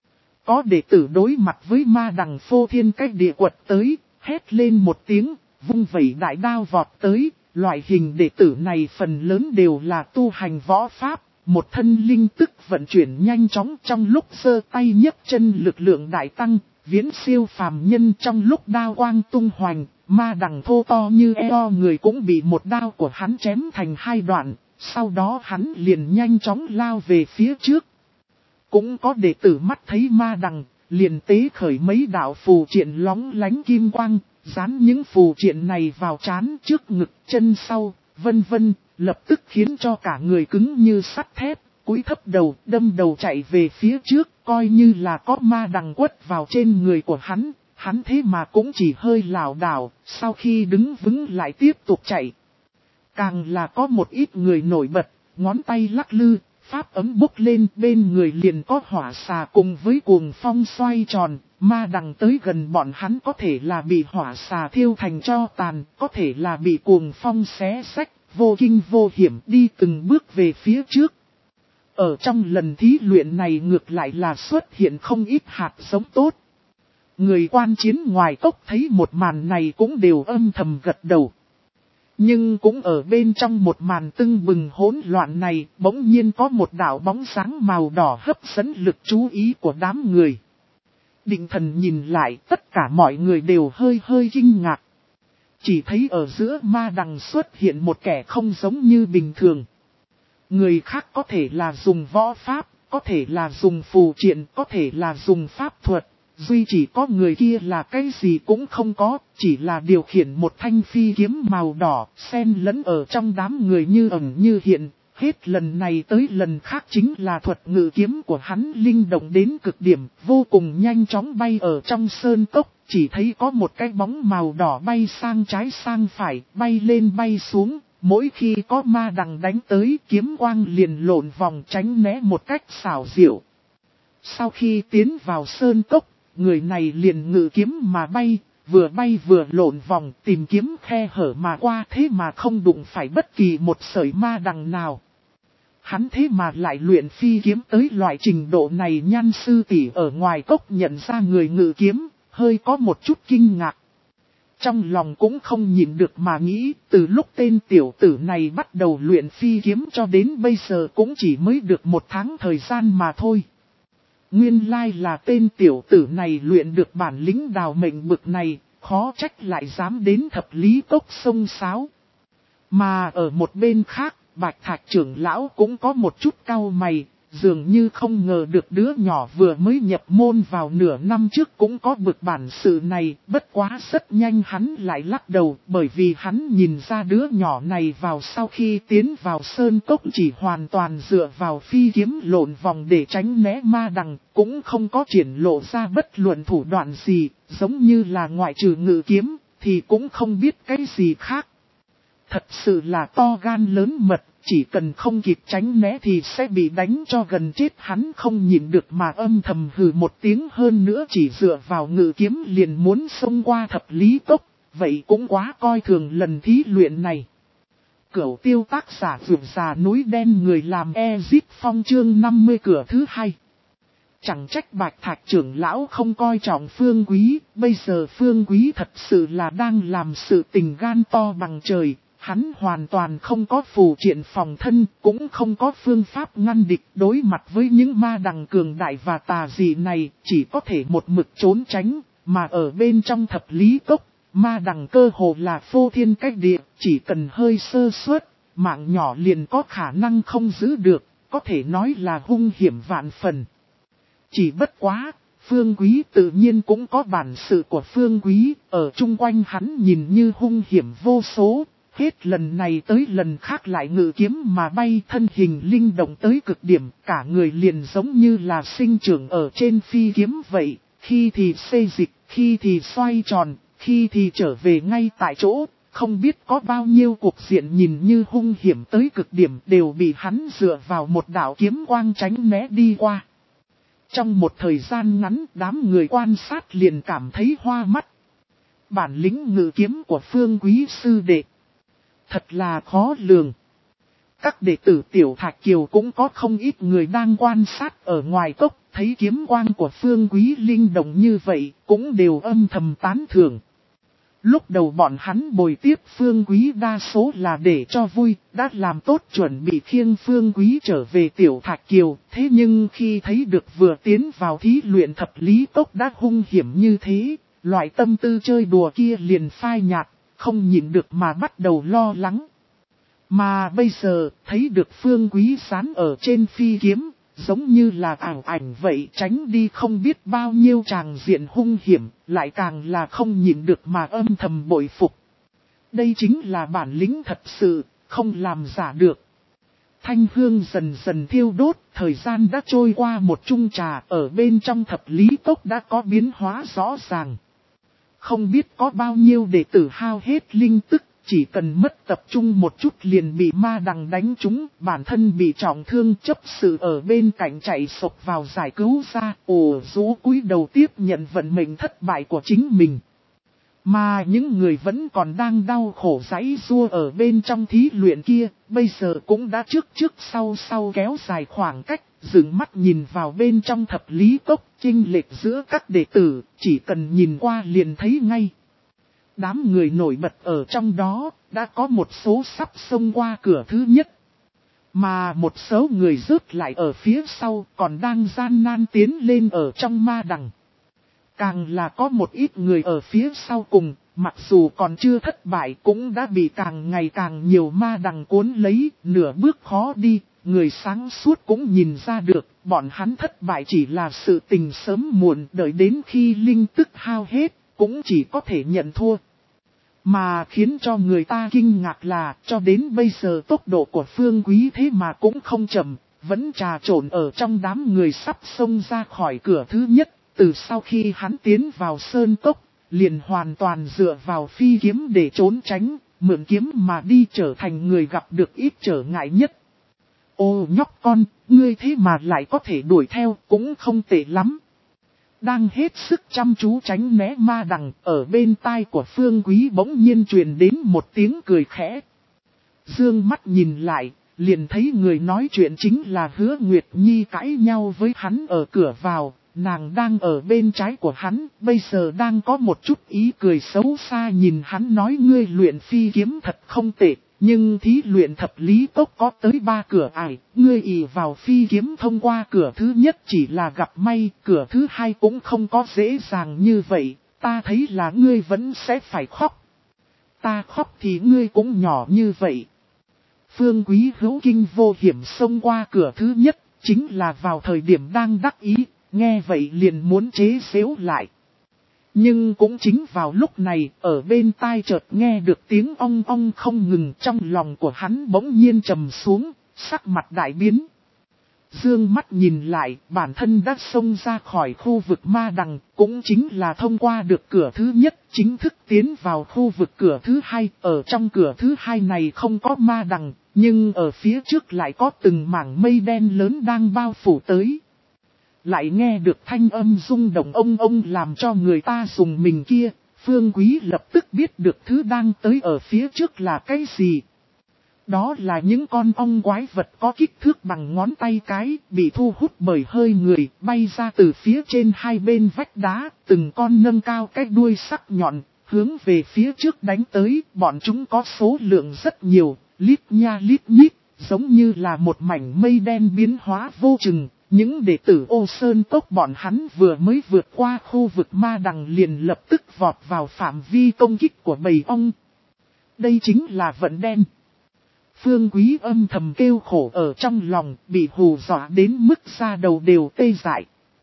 Speaker 1: Có đệ tử đối mặt với ma đằng phô thiên cách địa quật tới, hét lên một tiếng, vung vẩy đại đao vọt tới. Loại hình đệ tử này phần lớn đều là tu hành võ pháp, một thân linh tức vận chuyển nhanh chóng trong lúc giơ tay nhấc chân lực lượng đại tăng, viễn siêu phàm nhân trong lúc đao quang tung hoành, ma đằng thô to như eo người cũng bị một đao của hắn chém thành hai đoạn, sau đó hắn liền nhanh chóng lao về phía trước. Cũng có đệ tử mắt thấy ma đằng, liền tế khởi mấy đạo phù triện lóng lánh kim quang, dán những phù triện này vào trán trước ngực chân sau, vân vân, lập tức khiến cho cả người cứng như sắt thép, cúi thấp đầu đâm đầu chạy về phía trước, coi như là có ma đằng quất vào trên người của hắn, hắn thế mà cũng chỉ hơi lảo đảo, sau khi đứng vững lại tiếp tục chạy. Càng là có một ít người nổi bật, ngón tay lắc lư, pháp ấm bốc lên, bên người liền có hỏa xà cùng với cuồng phong xoay tròn, ma đằng tới gần bọn hắn có thể là bị hỏa xà thiêu thành tro tàn, có thể là bị cuồng phong xé xách, vô kinh vô hiểm đi từng bước về phía trước. Ở trong lần thí luyện này ngược lại là xuất hiện không ít hạt giống tốt. Người quan chiến ngoài cốc thấy một màn này cũng đều âm thầm gật đầu. Nhưng cũng ở bên trong một màn tưng bừng hỗn loạn này, bỗng nhiên có một đạo bóng sáng màu đỏ hấp dẫn lực chú ý của đám người. Định thần nhìn lại, tất cả mọi người đều hơi hơi kinh ngạc. Chỉ thấy ở giữa ma đằng xuất hiện một kẻ không giống như bình thường. Người khác có thể là dùng võ pháp, có thể là dùng phù triện, có thể là dùng pháp thuật. Duy chỉ có người kia là cái gì cũng không có, chỉ là điều khiển một thanh phi kiếm màu đỏ, xen lẫn ở trong đám người như ẩn như hiện. Hết lần này tới lần khác chính là thuật ngự kiếm của hắn linh động đến cực điểm, vô cùng nhanh chóng bay ở trong sơn cốc, chỉ thấy có một cái bóng màu đỏ bay sang trái sang phải, bay lên bay xuống, mỗi khi có ma đằng đánh tới kiếm quang liền lộn vòng tránh né một cách xảo diệu. Sau khi tiến vào sơn cốc, người này liền ngự kiếm mà bay, vừa bay vừa lộn vòng tìm kiếm khe hở mà qua thế mà không đụng phải bất kỳ một sợi ma đằng nào. Hắn thế mà lại luyện phi kiếm tới loại trình độ này. Nhan sư tỷ ở ngoài cốc nhận ra người ngự kiếm, hơi có một chút kinh ngạc. Trong lòng cũng không nhịn được mà nghĩ, từ lúc tên tiểu tử này bắt đầu luyện phi kiếm cho đến bây giờ cũng chỉ mới được một tháng thời gian mà thôi. Nguyên lai là tên tiểu tử này luyện được bản lĩnh đào mệnh bực này, khó trách lại dám đến thập lý cốc sông sáo. Mà ở một bên khác, Bạch Thạch trưởng lão cũng có một chút cau mày, dường như không ngờ được đứa nhỏ vừa mới nhập môn vào nửa năm trước cũng có bực bản sự này, bất quá rất nhanh hắn lại lắc đầu, bởi vì hắn nhìn ra đứa nhỏ này vào sau khi tiến vào sơn cốc chỉ hoàn toàn dựa vào phi kiếm lộn vòng để tránh né ma đằng, cũng không có triển lộ ra bất luận thủ đoạn gì, giống như là ngoại trừ ngự kiếm, thì cũng không biết cái gì khác. Thật sự là to gan lớn mật, chỉ cần không kịp tránh né thì sẽ bị đánh cho gần chết. Hắn không nhịn được mà âm thầm hừ một tiếng, hơn nữa chỉ dựa vào ngự kiếm liền muốn xông qua thập lý cốc, vậy cũng quá coi thường lần thí luyện này. Cửu tiêu tác giả vượt già núi đen người làm Ezip Phong chương năm mươi cửa thứ hai. Chẳng trách Bạch Thạch trưởng lão không coi trọng Phương Quý, bây giờ Phương Quý thật sự là đang làm sự tình gan to bằng trời. Hắn hoàn toàn không có phù triện phòng thân, cũng không có phương pháp ngăn địch, đối mặt với những ma đằng cường đại và tà dị này, chỉ có thể một mực trốn tránh, mà ở bên trong thập lý cốc, ma đằng cơ hồ là phô thiên cách địa, chỉ cần hơi sơ suất, mạng nhỏ liền có khả năng không giữ được, có thể nói là hung hiểm vạn phần. Chỉ bất quá, Phương Quý tự nhiên cũng có bản sự của Phương Quý, ở chung quanh hắn nhìn như hung hiểm vô số. Hết lần này tới lần khác lại ngự kiếm mà bay, thân hình linh động tới cực điểm, cả người liền giống như là sinh trưởng ở trên phi kiếm vậy, khi thì xê dịch, khi thì xoay tròn, khi thì trở về ngay tại chỗ, không biết có bao nhiêu cuộc diện nhìn như hung hiểm tới cực điểm đều bị hắn dựa vào một đạo kiếm quang tránh né đi qua. Trong một thời gian ngắn, đám người quan sát liền cảm thấy hoa mắt. Bản lĩnh ngự kiếm của Phương Quý sư đệ thật là khó lường. Các đệ tử Tiểu Thạch Kiều cũng có không ít người đang quan sát ở ngoài cốc, thấy kiếm quang của Phương Quý linh động như vậy, cũng đều âm thầm tán thưởng. Lúc đầu bọn hắn bồi tiếp Phương Quý đa số là để cho vui, đã làm tốt chuẩn bị khiêng Phương Quý trở về Tiểu Thạch Kiều. Thế nhưng khi thấy được vừa tiến vào thí luyện thập lý tốc đã hung hiểm như thế, loại tâm tư chơi đùa kia liền phai nhạt, không nhịn được mà bắt đầu lo lắng. Mà bây giờ, thấy được Phương Quý sán ở trên phi kiếm, giống như là ảo ảnh vậy, tránh đi không biết bao nhiêu tràng diện hung hiểm, lại càng là không nhịn được mà âm thầm bội phục. Đây chính là bản lĩnh thật sự, không làm giả được. Thanh hương dần dần thiêu đốt, thời gian đã trôi qua một chung trà, ở bên trong thập lý tốc đã có biến hóa rõ ràng. Không biết có bao nhiêu đệ tử hao hết linh tức, chỉ cần mất tập trung một chút liền bị ma đằng đánh trúng, bản thân bị trọng thương, chấp sự ở bên cạnh chạy sộc vào giải cứu ra, ồ rú cúi đầu tiếp nhận vận mệnh thất bại của chính mình. Mà những người vẫn còn đang đau khổ giãy giụa ở bên trong thí luyện kia, bây giờ cũng đã trước trước sau sau kéo dài khoảng cách, dừng mắt nhìn vào bên trong thập lý cốc, chênh lệch giữa các đệ tử, chỉ cần nhìn qua liền thấy ngay. Đám người nổi bật ở trong đó, đã có một số sắp xông qua cửa thứ nhất. Mà một số người rớt lại ở phía sau, còn đang gian nan tiến lên ở trong ma đằng. Càng là có một ít người ở phía sau cùng, mặc dù còn chưa thất bại cũng đã bị càng ngày càng nhiều ma đằng cuốn lấy, nửa bước khó đi. Người sáng suốt cũng nhìn ra được, bọn hắn thất bại chỉ là sự tình sớm muộn, đợi đến khi linh tức hao hết, cũng chỉ có thể nhận thua. Mà khiến cho người ta kinh ngạc là, cho đến bây giờ tốc độ của Phương Quý thế mà cũng không chậm, vẫn trà trộn ở trong đám người sắp xông ra khỏi cửa thứ nhất. Từ sau khi hắn tiến vào sơn cốc, liền hoàn toàn dựa vào phi kiếm để trốn tránh, mượn kiếm mà đi trở thành người gặp được ít trở ngại nhất. Ô nhóc con, ngươi thế mà lại có thể đuổi theo, cũng không tệ lắm. Đang hết sức chăm chú tránh né ma đằng, ở bên tai của Phương Quý bỗng nhiên truyền đến một tiếng cười khẽ. Dương mắt nhìn lại, liền thấy người nói chuyện chính là Hứa Nguyệt Nhi cãi nhau với hắn ở cửa vào. Nàng đang ở bên trái của hắn, bây giờ đang có một chút ý cười xấu xa nhìn hắn nói ngươi luyện phi kiếm thật không tệ, nhưng thí luyện thập lý tốc có tới ba cửa ải, ngươi ỷ vào phi kiếm thông qua cửa thứ nhất chỉ là gặp may, cửa thứ hai cũng không có dễ dàng như vậy, ta thấy là ngươi vẫn sẽ phải khóc. Ta khóc thì ngươi cũng nhỏ như vậy. Phương Quý hữu kinh vô hiểm xông qua cửa thứ nhất, chính là vào thời điểm đang đắc ý. Nghe vậy liền muốn chế xếu lại. Nhưng cũng chính vào lúc này, ở bên tai chợt nghe được tiếng ong ong không ngừng, trong lòng của hắn bỗng nhiên trầm xuống, sắc mặt đại biến. Dương mắt nhìn lại, bản thân đã xông ra khỏi khu vực ma đằng, cũng chính là thông qua được cửa thứ nhất, chính thức tiến vào khu vực cửa thứ hai. Ở trong cửa thứ hai này không có ma đằng, nhưng ở phía trước lại có từng mảng mây đen lớn đang bao phủ tới. Lại nghe được thanh âm rung động ông ông làm cho người ta dùng mình kia, Phương Quý lập tức biết được thứ đang tới ở phía trước là cái gì. Đó là những con ong quái vật có kích thước bằng ngón tay cái, bị thu hút bởi hơi người, bay ra từ phía trên hai bên vách đá, từng con nâng cao cái đuôi sắc nhọn, hướng về phía trước đánh tới, bọn chúng có số lượng rất nhiều, lít nha lít nhít, giống như là một mảnh mây đen biến hóa vô chừng. Những đệ tử Ô Sơn Cốc bọn hắn vừa mới vượt qua khu vực ma đằng liền lập tức vọt vào phạm vi công kích của bầy ong. Đây chính là vận đen. Phương Quý âm thầm kêu khổ ở trong lòng, bị hù dọa đến mức da đầu đều tê dại.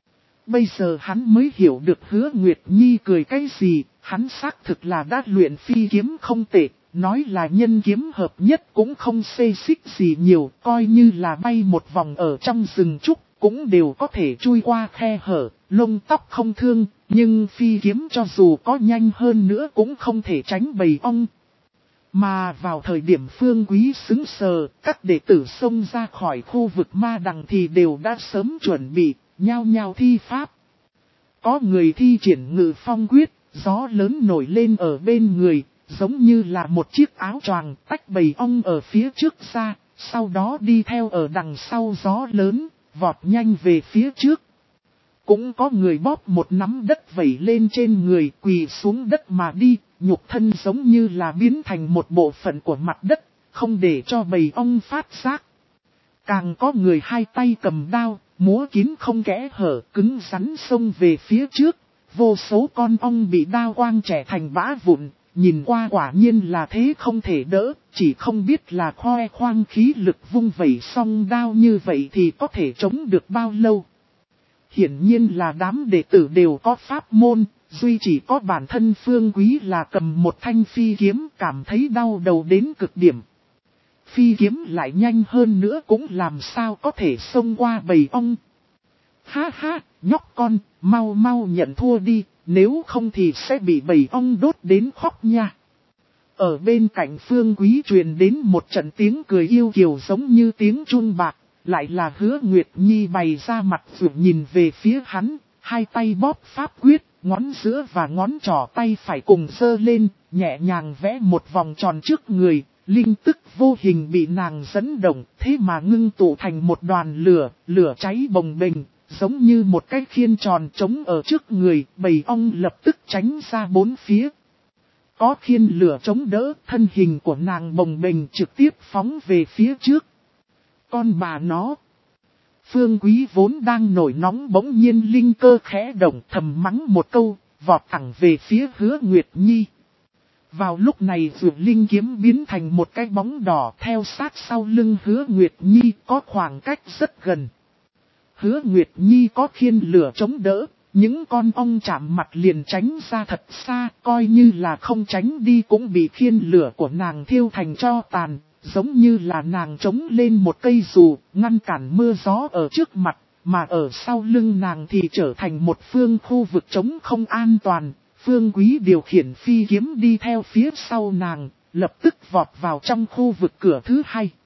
Speaker 1: Bây giờ hắn mới hiểu được Hứa Nguyệt Nhi cười cái gì, hắn xác thực là đã luyện phi kiếm không tệ. Nói là nhân kiếm hợp nhất cũng không xê xích gì nhiều, coi như là bay một vòng ở trong rừng trúc, cũng đều có thể chui qua khe hở, lông tóc không thương, nhưng phi kiếm cho dù có nhanh hơn nữa cũng không thể tránh bầy ong. Mà vào thời điểm Phương Quý xứng sờ, các đệ tử xông ra khỏi khu vực ma đằng thì đều đã sớm chuẩn bị, nhao nhao thi pháp. Có người thi triển ngự phong quyết, gió lớn nổi lên ở bên người. Giống như là một chiếc áo choàng tách bầy ong ở phía trước ra, sau đó đi theo ở đằng sau gió lớn, vọt nhanh về phía trước. Cũng có người bóp một nắm đất vẩy lên trên người quỳ xuống đất mà đi, nhục thân giống như là biến thành một bộ phận của mặt đất, không để cho bầy ong phát giác. Càng có người hai tay cầm đao, múa kín không kẽ hở, cứng rắn xông về phía trước. Vô số con ong bị đao quang trẻ thành bã vụn, nhìn qua quả nhiên là thế không thể đỡ, chỉ không biết là khoe khoang khí lực vung vẩy song đao như vậy thì có thể chống được bao lâu. Hiển nhiên là đám đệ tử đều có pháp môn, duy chỉ có bản thân Phương Quý là cầm một thanh phi kiếm, cảm thấy đau đầu đến cực điểm. Phi kiếm lại nhanh hơn nữa cũng làm sao có thể xông qua bầy ong. Ha ha, nhóc con, mau mau nhận thua đi, nếu không thì sẽ bị bầy ong đốt đến khóc nha. Ở bên cạnh Phương Quý truyền đến một trận tiếng cười yêu kiều giống như tiếng chun bạc, lại là Hứa Nguyệt Nhi bày ra mặt vượt nhìn về phía hắn, hai tay bóp pháp quyết, ngón giữa và ngón trỏ tay phải cùng giơ lên, nhẹ nhàng vẽ một vòng tròn trước người. Linh tức vô hình bị nàng dẫn động, thế mà ngưng tụ thành một đoàn lửa, lửa cháy bồng bềnh, giống như một cái khiên tròn trống ở trước người, bầy ong lập tức tránh ra bốn phía. Có khiên lửa chống đỡ, thân hình của nàng bồng bềnh trực tiếp phóng về phía trước. Con bà nó! Phương Quý vốn đang nổi nóng bỗng nhiên linh cơ khẽ động, thầm mắng một câu, vọt thẳng về phía Hứa Nguyệt Nhi. Vào lúc này vượt linh kiếm biến thành một cái bóng đỏ theo sát sau lưng Hứa Nguyệt Nhi có khoảng cách rất gần. Hứa Nguyệt Nhi có khiên lửa chống đỡ, những con ong chạm mặt liền tránh ra thật xa, coi như là không tránh đi cũng bị khiên lửa của nàng thiêu thành tro tàn, giống như là nàng chống lên một cây dù, ngăn cản mưa gió ở trước mặt, mà ở sau lưng nàng thì trở thành một phương khu vực trống không an toàn. Phương Quý điều khiển phi kiếm đi theo phía sau nàng, lập tức vọt vào trong khu vực cửa thứ hai.